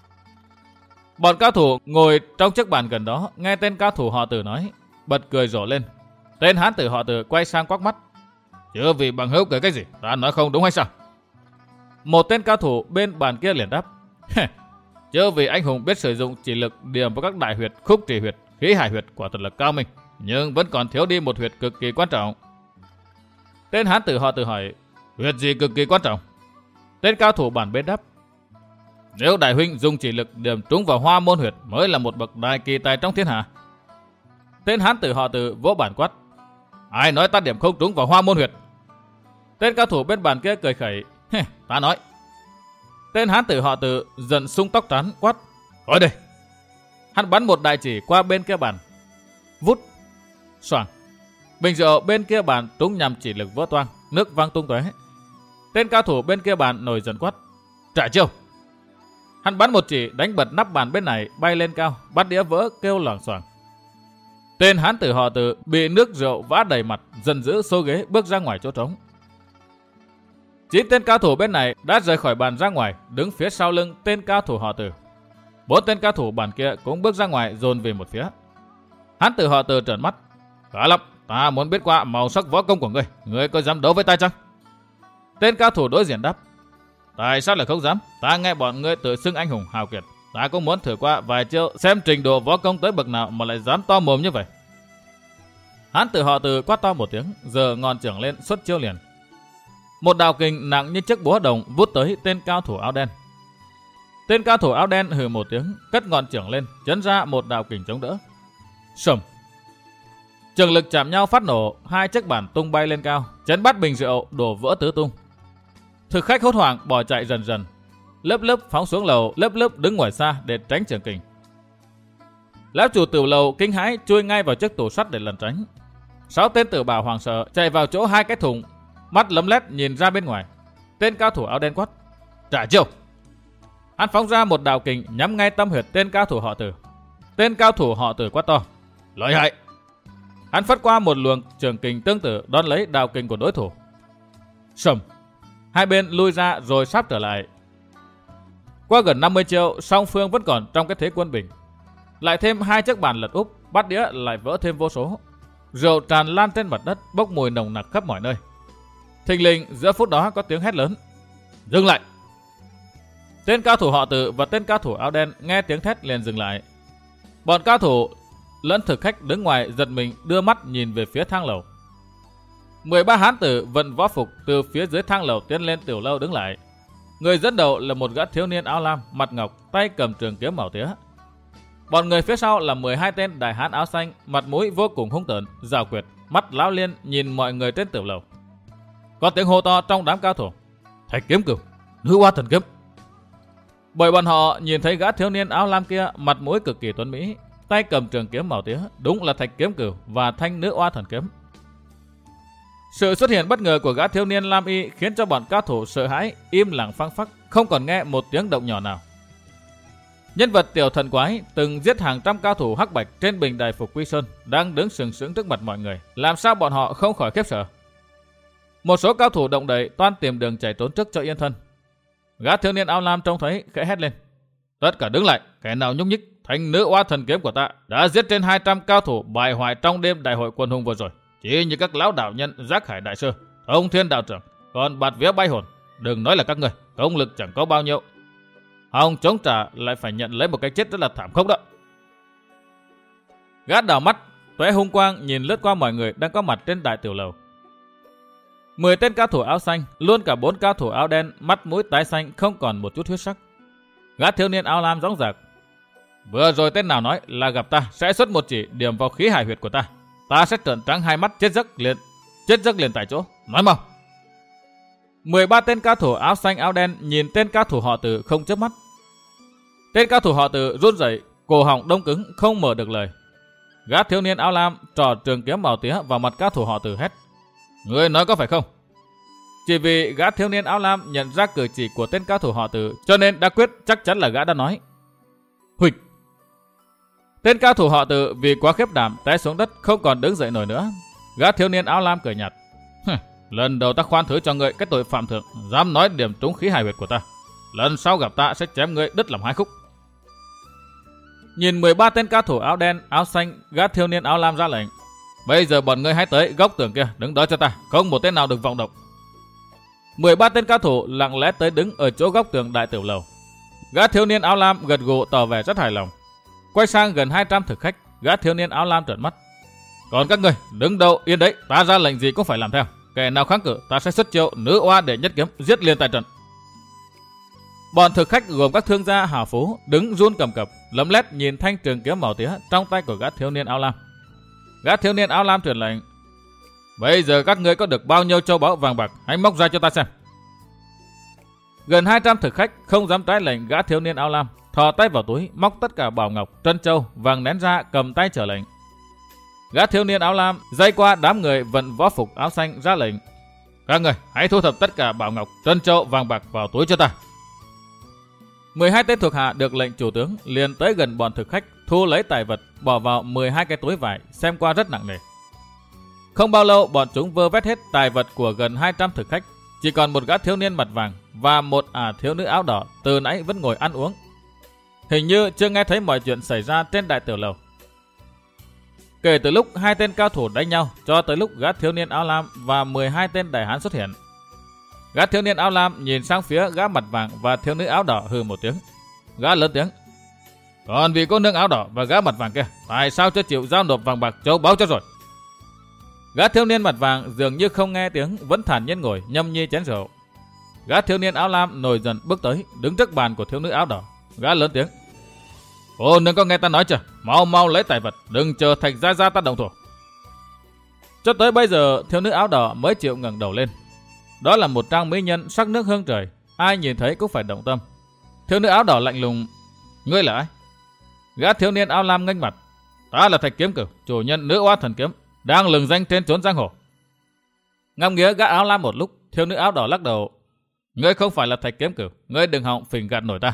Bọn cao thủ ngồi trong chiếc bàn gần đó nghe tên cao thủ họ Từ nói, bật cười rộ lên. Tên hán tử họ Từ quay sang quắc mắt: chứ vì bằng hữu cười cái gì, ta nói không đúng hay sao? Một tên cao thủ bên bàn kia liền đáp: chứ vì anh hùng biết sử dụng chỉ lực điểm vào các đại huyệt, khúc trì huyệt, khí hải huyệt quả thật là cao minh, nhưng vẫn còn thiếu đi một huyệt cực kỳ quan trọng. Tên hán tử họ Từ hỏi: huyệt gì cực kỳ quan trọng? Tên cao thủ bàn bên đáp: nếu đại huynh dùng chỉ lực điểm trúng vào hoa môn huyệt mới là một bậc đại kỳ tài trong thiên hạ. Tên hán tử họ Từ vỗ bàn quát: ai nói ta điểm không trúng vào hoa môn huyệt? Tên cao thủ bên bàn kia cười khẩy: ta nói. Tên hán tử họ Từ giận sung tóc trán quát: coi đây. Hắn bắn một đại chỉ qua bên kia bàn. Vút, xoàng, bình rượu bên kia bàn trúng nhằm chỉ lực vỡ toang, nước văng tung tóe. Tên cao thủ bên kia bàn nổi giận quát: trả chiêu. Hắn bắn một chỉ đánh bật nắp bàn bên này bay lên cao, bát đĩa vỡ kêu loảng xoảng. Tên hán tử họ Từ bị nước rượu vã đầy mặt, giận dữ xô ghế bước ra ngoài chỗ trống. Chín tên cao thủ bên này đã rời khỏi bàn ra ngoài, đứng phía sau lưng tên cao thủ họ Từ. Bốn tên cao thủ bàn kia cũng bước ra ngoài dồn về một phía. Hán tử họ Từ trợn mắt: khá lắm, ta muốn biết qua màu sắc võ công của ngươi, ngươi có dám đấu với ta chăng? Tên cao thủ đối diện đáp: tại sao lại không dám? Ta nghe bọn ngươi tự xưng anh hùng hào kiệt, ta cũng muốn thử qua vài chiêu xem trình độ võ công tới bậc nào mà lại dám to mồm như vậy. Hán tử họ Từ quát to một tiếng, giờ ngọn chưởng lên xuất chiêu liền. Một đạo kình nặng như chiếc búa đồng vút tới tên cao thủ áo đen. Tên cao thủ áo đen hừ một tiếng, cất ngọn chưởng lên, chấn ra một đạo kình chống đỡ. Sầm! Chưởng lực chạm nhau phát nổ, hai chiếc bàn tung bay lên cao, chấn bát bình rượu đổ vỡ tứ tung. Thực khách hốt hoảng bỏ chạy dần dần, lớp lớp phóng xuống lầu, lớp lớp đứng ngoài xa để tránh chưởng kình. Lão chủ tiểu lầu kinh hãi chui ngay vào chiếc tủ sắt để lẩn tránh. Sáu tên tử bảo hoàng sợ chạy vào chỗ hai cái thùng, mắt lấm lét nhìn ra bên ngoài. Tên cao thủ áo đen quát: trả chiêu. Hắn phóng ra một đạo kình nhắm ngay tâm huyệt tên cao thủ họ Từ. Tên cao thủ họ Từ quát to: lợi hại. Hắn phất qua một luồng trường kình tương tự đón lấy đạo kình của đối thủ. Sầm! Hai bên lui ra rồi sắp trở lại. Qua gần năm mươi chiêu, song phương vẫn còn trong cái thế quân bình. Lại thêm hai chiếc bàn lật úp, bát đĩa lại vỡ thêm vô số. Rượu tràn lan trên mặt đất, bốc mùi nồng nặc khắp mọi nơi. Thình lình giữa phút đó có tiếng hét lớn: dừng lại! Tên cao thủ họ Từ và tên cao thủ áo đen nghe tiếng thét liền dừng lại. Bọn cao thủ lẫn thực khách đứng ngoài giật mình đưa mắt nhìn về phía thang lầu. mười ba hán tử vận võ phục từ phía dưới thang lầu tiến lên tiểu lâu đứng lại. Người dẫn đầu là một gã thiếu niên áo lam, mặt ngọc, tay cầm trường kiếm màu tía. Bọn người phía sau là mười hai tên đại hán áo xanh, mặt mũi vô cùng hung tợn, giảo quyệt, mắt láo liên nhìn mọi người trên tiểu lầu. Có tiếng hô to trong đám cao thủ: Thạch Kiếm Cửu, nữ oa thần kiếm. Bởi bọn họ nhìn thấy gã thiếu niên áo lam kia mặt mũi cực kỳ tuấn mỹ, tay cầm trường kiếm màu tía, đúng là Thạch Kiếm Cửu và thanh nữ oa thần kiếm. Sự xuất hiện bất ngờ của gã thiếu niên lam y khiến cho bọn cao thủ sợ hãi, im lặng phăng phắc, không còn nghe một tiếng động nhỏ nào. Nhân vật tiểu thần quái từng giết hàng trăm cao thủ hắc bạch trên bình đài Phục Quy Sơn đang đứng sừng sững trước mặt mọi người, làm sao bọn họ không khỏi khiếp sợ. Một số cao thủ động đậy toan tìm đường chạy trốn trước cho yên thân. Gã thiếu niên áo lam trông thấy khẽ hét lên: tất cả đứng lại, kẻ nào nhúc nhích, thanh nữ oa thần kiếm của ta đã giết trên hai trăm cao thủ bại hoại trong đêm đại hội quân hùng vừa rồi. Chỉ như các lão đạo nhân Giác Hải Đại Sư Thông Thiên đạo trưởng, còn bạt vía bay hồn, đừng nói là các người, công lực chẳng có bao nhiêu. Hòng chống trả lại phải nhận lấy một cái chết rất là thảm khốc đó. Gã đảo mắt, tóe hung quang nhìn lướt qua mọi người đang có mặt trên đại tiểu lầu. Mười tên cao thủ áo xanh, luôn cả bốn cao thủ áo đen, mắt mũi tái xanh không còn một chút huyết sắc. Gã thiếu niên áo lam dõng dạc: vừa rồi tên nào nói là gặp ta sẽ xuất một chỉ điểm vào khí hải huyệt của ta, ta sẽ trợn trắng hai mắt chết giấc liền, chết giấc liền tại chỗ. Nói mau. Mười ba tên cao thủ áo xanh áo đen nhìn tên cao thủ họ Từ không chớp mắt. Tên cao thủ họ Từ run rẩy, cổ họng đông cứng không mở được lời. Gã thiếu niên áo lam trò trường kiếm màu tía vào mặt cao thủ họ Từ hét: ngươi nói có phải không? Chỉ vì gã thiếu niên áo lam nhận ra cử chỉ của tên cao thủ họ Từ, cho nên đã quyết chắc chắn là gã đã nói. Huỵch! Tên cao thủ họ Từ vì quá khiếp đảm té xuống đất không còn đứng dậy nổi nữa. Gã thiếu niên áo lam cười nhạt: lần đầu ta khoan thứ cho ngươi cái tội phạm thượng, dám nói điểm trúng khí hải huyệt của ta. Lần sau gặp ta sẽ chém ngươi đứt làm hai khúc. Nhìn mười ba tên cao thủ áo đen, áo xanh, gã thiếu niên áo lam ra lệnh: bây giờ bọn ngươi hãy tới góc tường kia đứng đó cho ta, không một tên nào được vọng động. mười ba tên cao thủ lặng lẽ tới đứng ở chỗ góc tường đại tiểu lầu. Gã thiếu niên áo lam gật gù tỏ vẻ rất hài lòng. Quay sang gần hai trăm thực khách, gã thiếu niên áo lam trợn mắt: còn các ngươi đứng đâu yên đấy, ta ra lệnh gì cũng phải làm theo. Kẻ nào kháng cự ta sẽ xuất chiêu nữ oa để nhất kiếm giết liền tại trận. Bọn thực khách gồm các thương gia hào phú đứng run cầm cập, lấm lét nhìn thanh trường kiếm màu tía trong tay của gã thiếu niên áo lam. Gã thiếu niên áo lam truyền lệnh: bây giờ các ngươi có được bao nhiêu châu báu vàng bạc, hãy móc ra cho ta xem. Gần hai trăm thực khách không dám trái lệnh gã thiếu niên áo lam, thò tay vào túi móc tất cả bảo ngọc, trân châu, vàng nén ra cầm tay trở lệnh. Gã thiếu niên áo lam dây qua đám người vận võ phục áo xanh ra lệnh: các người hãy thu thập tất cả bảo ngọc, trân châu, vàng bạc vào túi cho ta. mười hai tên thuộc hạ được lệnh chủ tướng liền tới gần bọn thực khách, thu lấy tài vật bỏ vào mười hai cái túi vải xem qua rất nặng nề. Không bao lâu bọn chúng vơ vét hết tài vật của gần hai trăm thực khách, chỉ còn một gã thiếu niên mặt vàng và một ả thiếu nữ áo đỏ từ nãy vẫn ngồi ăn uống. Hình như chưa nghe thấy mọi chuyện xảy ra trên đại tiểu lầu. Kể từ lúc hai tên cao thủ đánh nhau cho tới lúc gã thiếu niên áo lam và mười hai tên đại hán xuất hiện. Gã thiếu niên áo lam nhìn sang phía gã mặt vàng và thiếu nữ áo đỏ hừ một tiếng. Gã lớn tiếng: còn vì cô nương áo đỏ và gã mặt vàng kia, tại sao chưa chịu giao nộp vàng bạc châu báu cho rồi? Gã thiếu niên mặt vàng dường như không nghe tiếng, vẫn thản nhiên ngồi nhâm nhi chén rượu. Gã thiếu niên áo lam nổi giận bước tới, đứng trước bàn của thiếu nữ áo đỏ. Gã lớn tiếng: cô nương có nghe ta nói chưa? Mau mau lấy tài vật, đừng chờ Thạch gia gia ta động thủ. Cho tới bây giờ thiếu nữ áo đỏ mới chịu ngẩng đầu lên. Đó là một trang mỹ nhân sắc nước hương trời, ai nhìn thấy cũng phải động tâm. Thiếu nữ áo đỏ lạnh lùng: ngươi là ai? Gã thiếu niên áo lam nghênh mặt: ta là Thạch Kiếm Cửu, chủ nhân nữ oa thần kiếm, đang lừng danh trên chốn giang hồ. Ngắm nghía gã áo lam một lúc, thiếu nữ áo đỏ lắc đầu: ngươi không phải là Thạch Kiếm Cửu, ngươi đừng hòng phỉnh gạt nổi ta.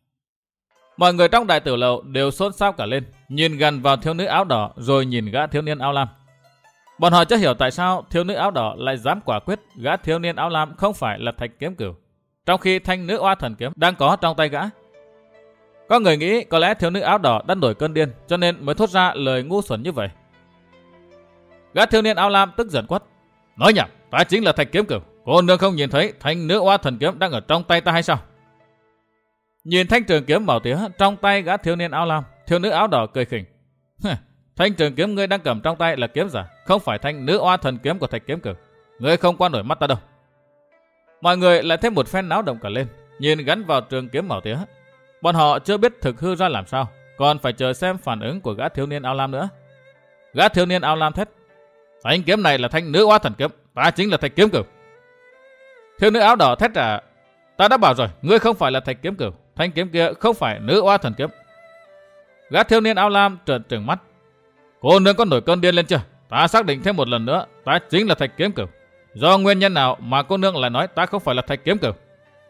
Mọi người trong đại tiểu lầu đều xôn xao cả lên, nhìn gần vào thiếu nữ áo đỏ rồi nhìn gã thiếu niên áo lam. Bọn họ chưa hiểu tại sao thiếu nữ áo đỏ lại dám quả quyết gã thiếu niên áo lam không phải là Thạch Kiếm Cửu, trong khi thanh nữ oa thần kiếm đang có trong tay gã. Có người nghĩ có lẽ thiếu nữ áo đỏ đã nổi cơn điên cho nên mới thốt ra lời ngu xuẩn như vậy. Gã thiếu niên áo lam tức giận quát: nói nhảm, ta chính là Thạch Kiếm Cửu, cô nương không nhìn thấy thanh nữ oa thần kiếm đang ở trong tay ta hay sao? Nhìn thanh trường kiếm màu tía trong tay gã thiếu niên áo lam, thiếu nữ áo đỏ cười khỉnh: thanh trường kiếm ngươi đang cầm trong tay là kiếm giả, không phải thanh nữ oa thần kiếm của Thạch Kiếm Cửu. Ngươi không qua nổi mắt ta đâu. Mọi người lại thêm một phen náo động cả lên, nhìn gắn vào trường kiếm màu tía. Bọn họ chưa biết thực hư ra làm sao, còn phải chờ xem phản ứng của gã thiếu niên áo lam nữa. Gã thiếu niên áo lam thét: thanh kiếm này là thanh nữ oa thần kiếm, ta chính là Thạch Kiếm Cửu. Thiếu nữ áo đỏ thét trả: ta đã bảo rồi, ngươi không phải là Thạch Kiếm Cửu, thanh kiếm kia không phải nữ oa thần kiếm. Gã thiếu niên áo lam trợn trừng mắt: cô nương có nổi cơn điên lên chưa? Ta xác định thêm một lần nữa, ta chính là Thạch Kiếm Cửu. Do nguyên nhân nào mà cô nương lại nói ta không phải là Thạch Kiếm Cửu?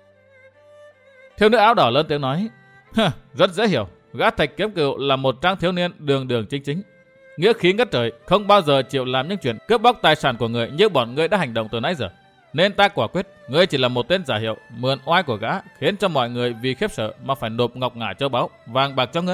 Thiếu nữ áo đỏ lớn tiếng nói: rất dễ hiểu, gã Thạch Kiếm Cửu là một trang thiếu niên đường đường chính chính, nghĩa khí ngất trời, không bao giờ chịu làm những chuyện cướp bóc tài sản của người như bọn ngươi đã hành động từ nãy giờ. Nên ta quả quyết ngươi chỉ là một tên giả hiệu, mượn oai của gã, khiến cho mọi người vì khiếp sợ mà phải nộp ngọc ngà châu báu, vàng bạc cho ngươi.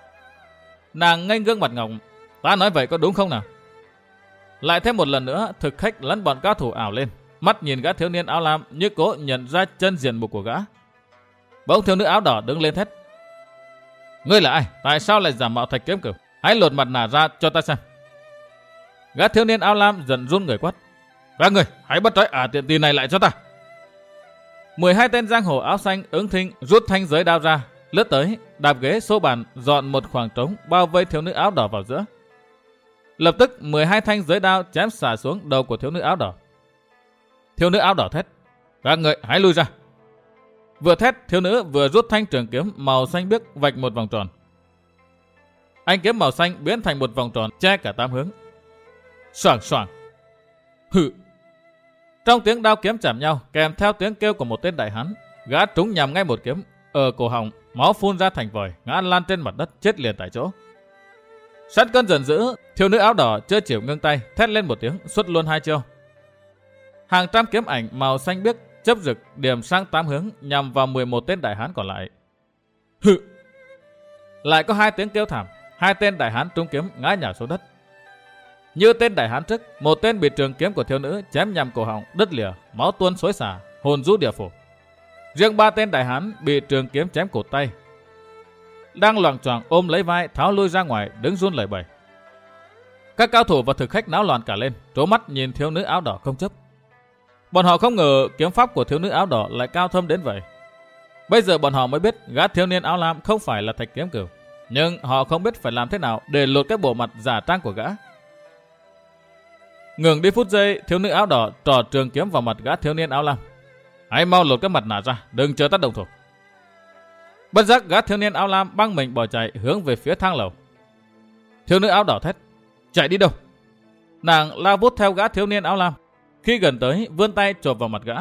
Nàng nghênh gương mặt ngọc: ta nói vậy có đúng không nào? Lại thêm một lần nữa, thực khách lẫn bọn cao thủ ảo lên, mắt nhìn gã thiếu niên áo lam như cố nhận ra chân diện mục của gã. Bỗng thiếu nữ áo đỏ đứng lên thét: Ngươi là ai? Tại sao lại giả mạo Thạch Kiếm Cửu? Hãy lột mặt nạ ra cho ta xem. Gã thiếu niên áo lam giận run người quát: Các người hãy bắt trói ả tiện tỳ này lại cho ta. mười hai tên giang hồ áo xanh ứng thinh rút thanh giới đao ra, lướt tới, đạp ghế xô bàn, dọn một khoảng trống bao vây thiếu nữ áo đỏ vào giữa. Lập tức mười hai thanh giới đao chém xả xuống đầu của thiếu nữ áo đỏ. Thiếu nữ áo đỏ thét: Các người hãy lui ra. Vừa thét, thiếu nữ vừa rút thanh trường kiếm màu xanh biếc vạch một vòng tròn. Anh kiếm màu xanh biến thành một vòng tròn che cả tám hướng. Xoảng xoảng. Hự. Trong tiếng đao kiếm chạm nhau, kèm theo tiếng kêu của một tên đại hán, gã trúng nhằm ngay một kiếm ở cổ họng, máu phun ra thành vòi, ngã lan trên mặt đất chết liền tại chỗ. Sát cơn giận dữ, thiếu nữ áo đỏ chưa chịu ngưng tay, thét lên một tiếng, xuất luôn hai chiêu. Hàng trăm kiếm ảnh màu xanh biếc chớp rực điểm sang tám hướng nhằm vào mười một tên đại hán còn lại. Hự. Lại có hai tiếng kêu thảm, hai tên đại hán trúng kiếm ngã nhào xuống đất. Như tên đại hán trước, một tên bị trường kiếm của thiếu nữ chém nhằm cổ họng, đứt lìa, máu tuôn xối xả, hồn rũ địa phủ. Riêng ba tên đại hán bị trường kiếm chém cột tay, đang loạng choạng ôm lấy vai tháo lui ra ngoài, đứng run lẩy bẩy. Các cao thủ và thực khách náo loạn cả lên, trố mắt nhìn thiếu nữ áo đỏ không chấp. Bọn họ không ngờ kiếm pháp của thiếu nữ áo đỏ lại cao thâm đến vậy. Bây giờ bọn họ mới biết gã thiếu niên áo lam không phải là Thạch Kiếm Cửu, nhưng họ không biết phải làm thế nào để lột cái bộ mặt giả trang của gã. Ngừng đi phút giây, thiếu nữ áo đỏ trỏ trường kiếm vào mặt gã thiếu niên áo lam. Hãy mau lột cái mặt nạ ra, đừng chờ ta động thủ. Bất giác gã thiếu niên áo lam băng mình bỏ chạy hướng về phía thang lầu. Thiếu nữ áo đỏ thét: Chạy đi đâu? Nàng lao vút theo gã thiếu niên áo lam. Khi gần tới, vươn tay chộp vào mặt gã.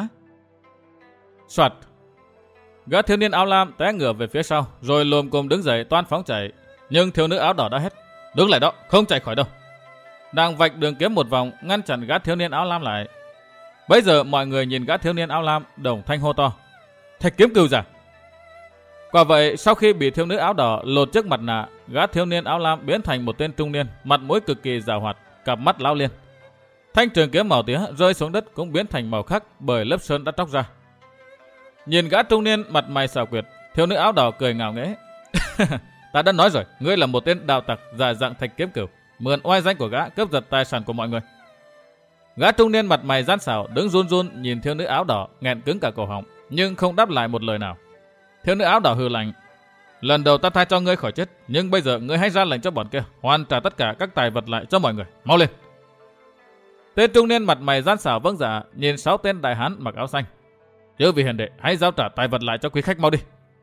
Soạt. Gã thiếu niên áo lam té ngửa về phía sau, rồi lồm cồm đứng dậy toan phóng chạy. Nhưng thiếu nữ áo đỏ đã hét: Đứng lại đó, không chạy khỏi đâu. Nàng vạch đường kiếm một vòng ngăn chặn gã thiếu niên áo lam lại. Bây giờ mọi người nhìn gã thiếu niên áo lam, đồng thanh hô to: Thạch Kiếm Cửu giả! Quả vậy, sau khi bị thiếu nữ áo đỏ lột chiếc mặt nạ, gã thiếu niên áo lam biến thành một tên trung niên, mặt mũi cực kỳ giàu hoạt, cặp mắt lao liên. Thanh trường kiếm màu tía rơi xuống đất cũng biến thành màu khác bởi lớp sơn đã tróc ra. Nhìn gã trung niên mặt mày xảo quyệt, thiếu nữ áo đỏ cười ngạo nghễ: Ta đã nói rồi, ngươi là một tên đạo tặc giả dạng Thạch Kiếm Cửu, mượn oai danh của gã cướp giật tài sản của mọi người. Gã trung niên mặt mày gian xảo đứng run run nhìn thiếu nữ áo đỏ, nghẹn cứng cả cổ họng, nhưng không đáp lại một lời nào. Thiếu nữ áo đỏ hừ lạnh: Lần đầu ta tha cho ngươi khỏi chết, nhưng bây giờ ngươi hãy ra lệnh cho bọn kia hoàn trả tất cả các tài vật lại cho mọi người, mau lên. Tên trung niên mặt mày gian xảo vâng dạ nhìn sáu tên đại hán mặc áo xanh: Chư vị hiền đệ, hãy giao trả tài vật lại cho quý khách mau đi.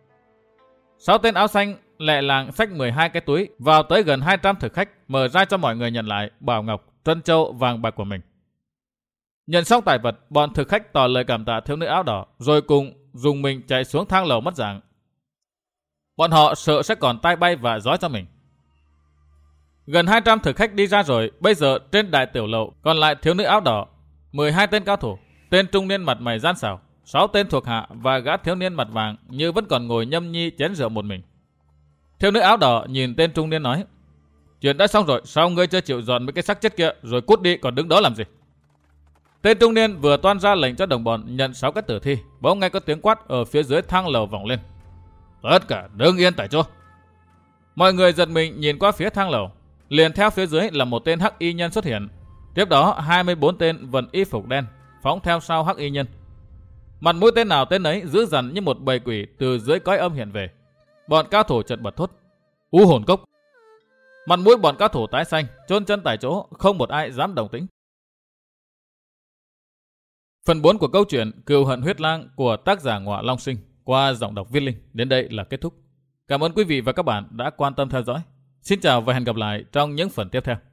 Sáu tên áo xanh lẹ làng xách mười hai cái túi vào tới gần hai trăm thực khách, mở ra cho mọi người nhận lại bảo ngọc, trân châu, vàng bạc của mình. Nhận xong tài vật, bọn thực khách tỏ lời cảm tạ thiếu nữ áo đỏ, rồi cùng dùng mình chạy xuống thang lầu mất dạng. Bọn họ sợ sẽ còn tai bay và giói cho mình. Gần hai trăm thực khách đi ra rồi, bây giờ trên đại tiểu lầu còn lại thiếu nữ áo đỏ, mười hai tên cao thủ, tên trung niên mặt mày gian xảo, sáu tên thuộc hạ và gã thiếu niên mặt vàng như vẫn còn ngồi nhâm nhi chén rượu một mình. Thiếu nữ áo đỏ nhìn tên trung niên nói: Chuyện đã xong rồi, sao ngươi chưa chịu dọn mấy cái xác chết kia rồi cút đi còn đứng đó làm gì? Tên trung niên vừa toan ra lệnh cho đồng bọn nhận sáu cái tử thi, bỗng nghe có tiếng quát ở phía dưới thang lầu vọng lên: Tất cả đứng yên tại chỗ. Mọi người giật mình nhìn qua phía thang lầu, liền theo phía dưới là một tên hắc y nhân xuất hiện. Tiếp đó hai mươi bốn tên vận y phục đen phóng theo sau hắc y nhân. Mặt mũi tên nào tên ấy dữ dằn như một bầy quỷ từ dưới cõi âm hiện về. Bọn cao thủ chợt bật thốt: U hồn cốc! Mặt mũi bọn cao thủ tái xanh, chôn chân tại chỗ, không một ai dám đồng tĩnh. Phần bốn của câu chuyện Cừu hận huyết lang của tác giả Ngọa Long Sinh qua giọng đọc Viết Linh đến đây là kết thúc. Cảm ơn quý vị và các bạn đã quan tâm theo dõi. Xin chào và hẹn gặp lại trong những phần tiếp theo.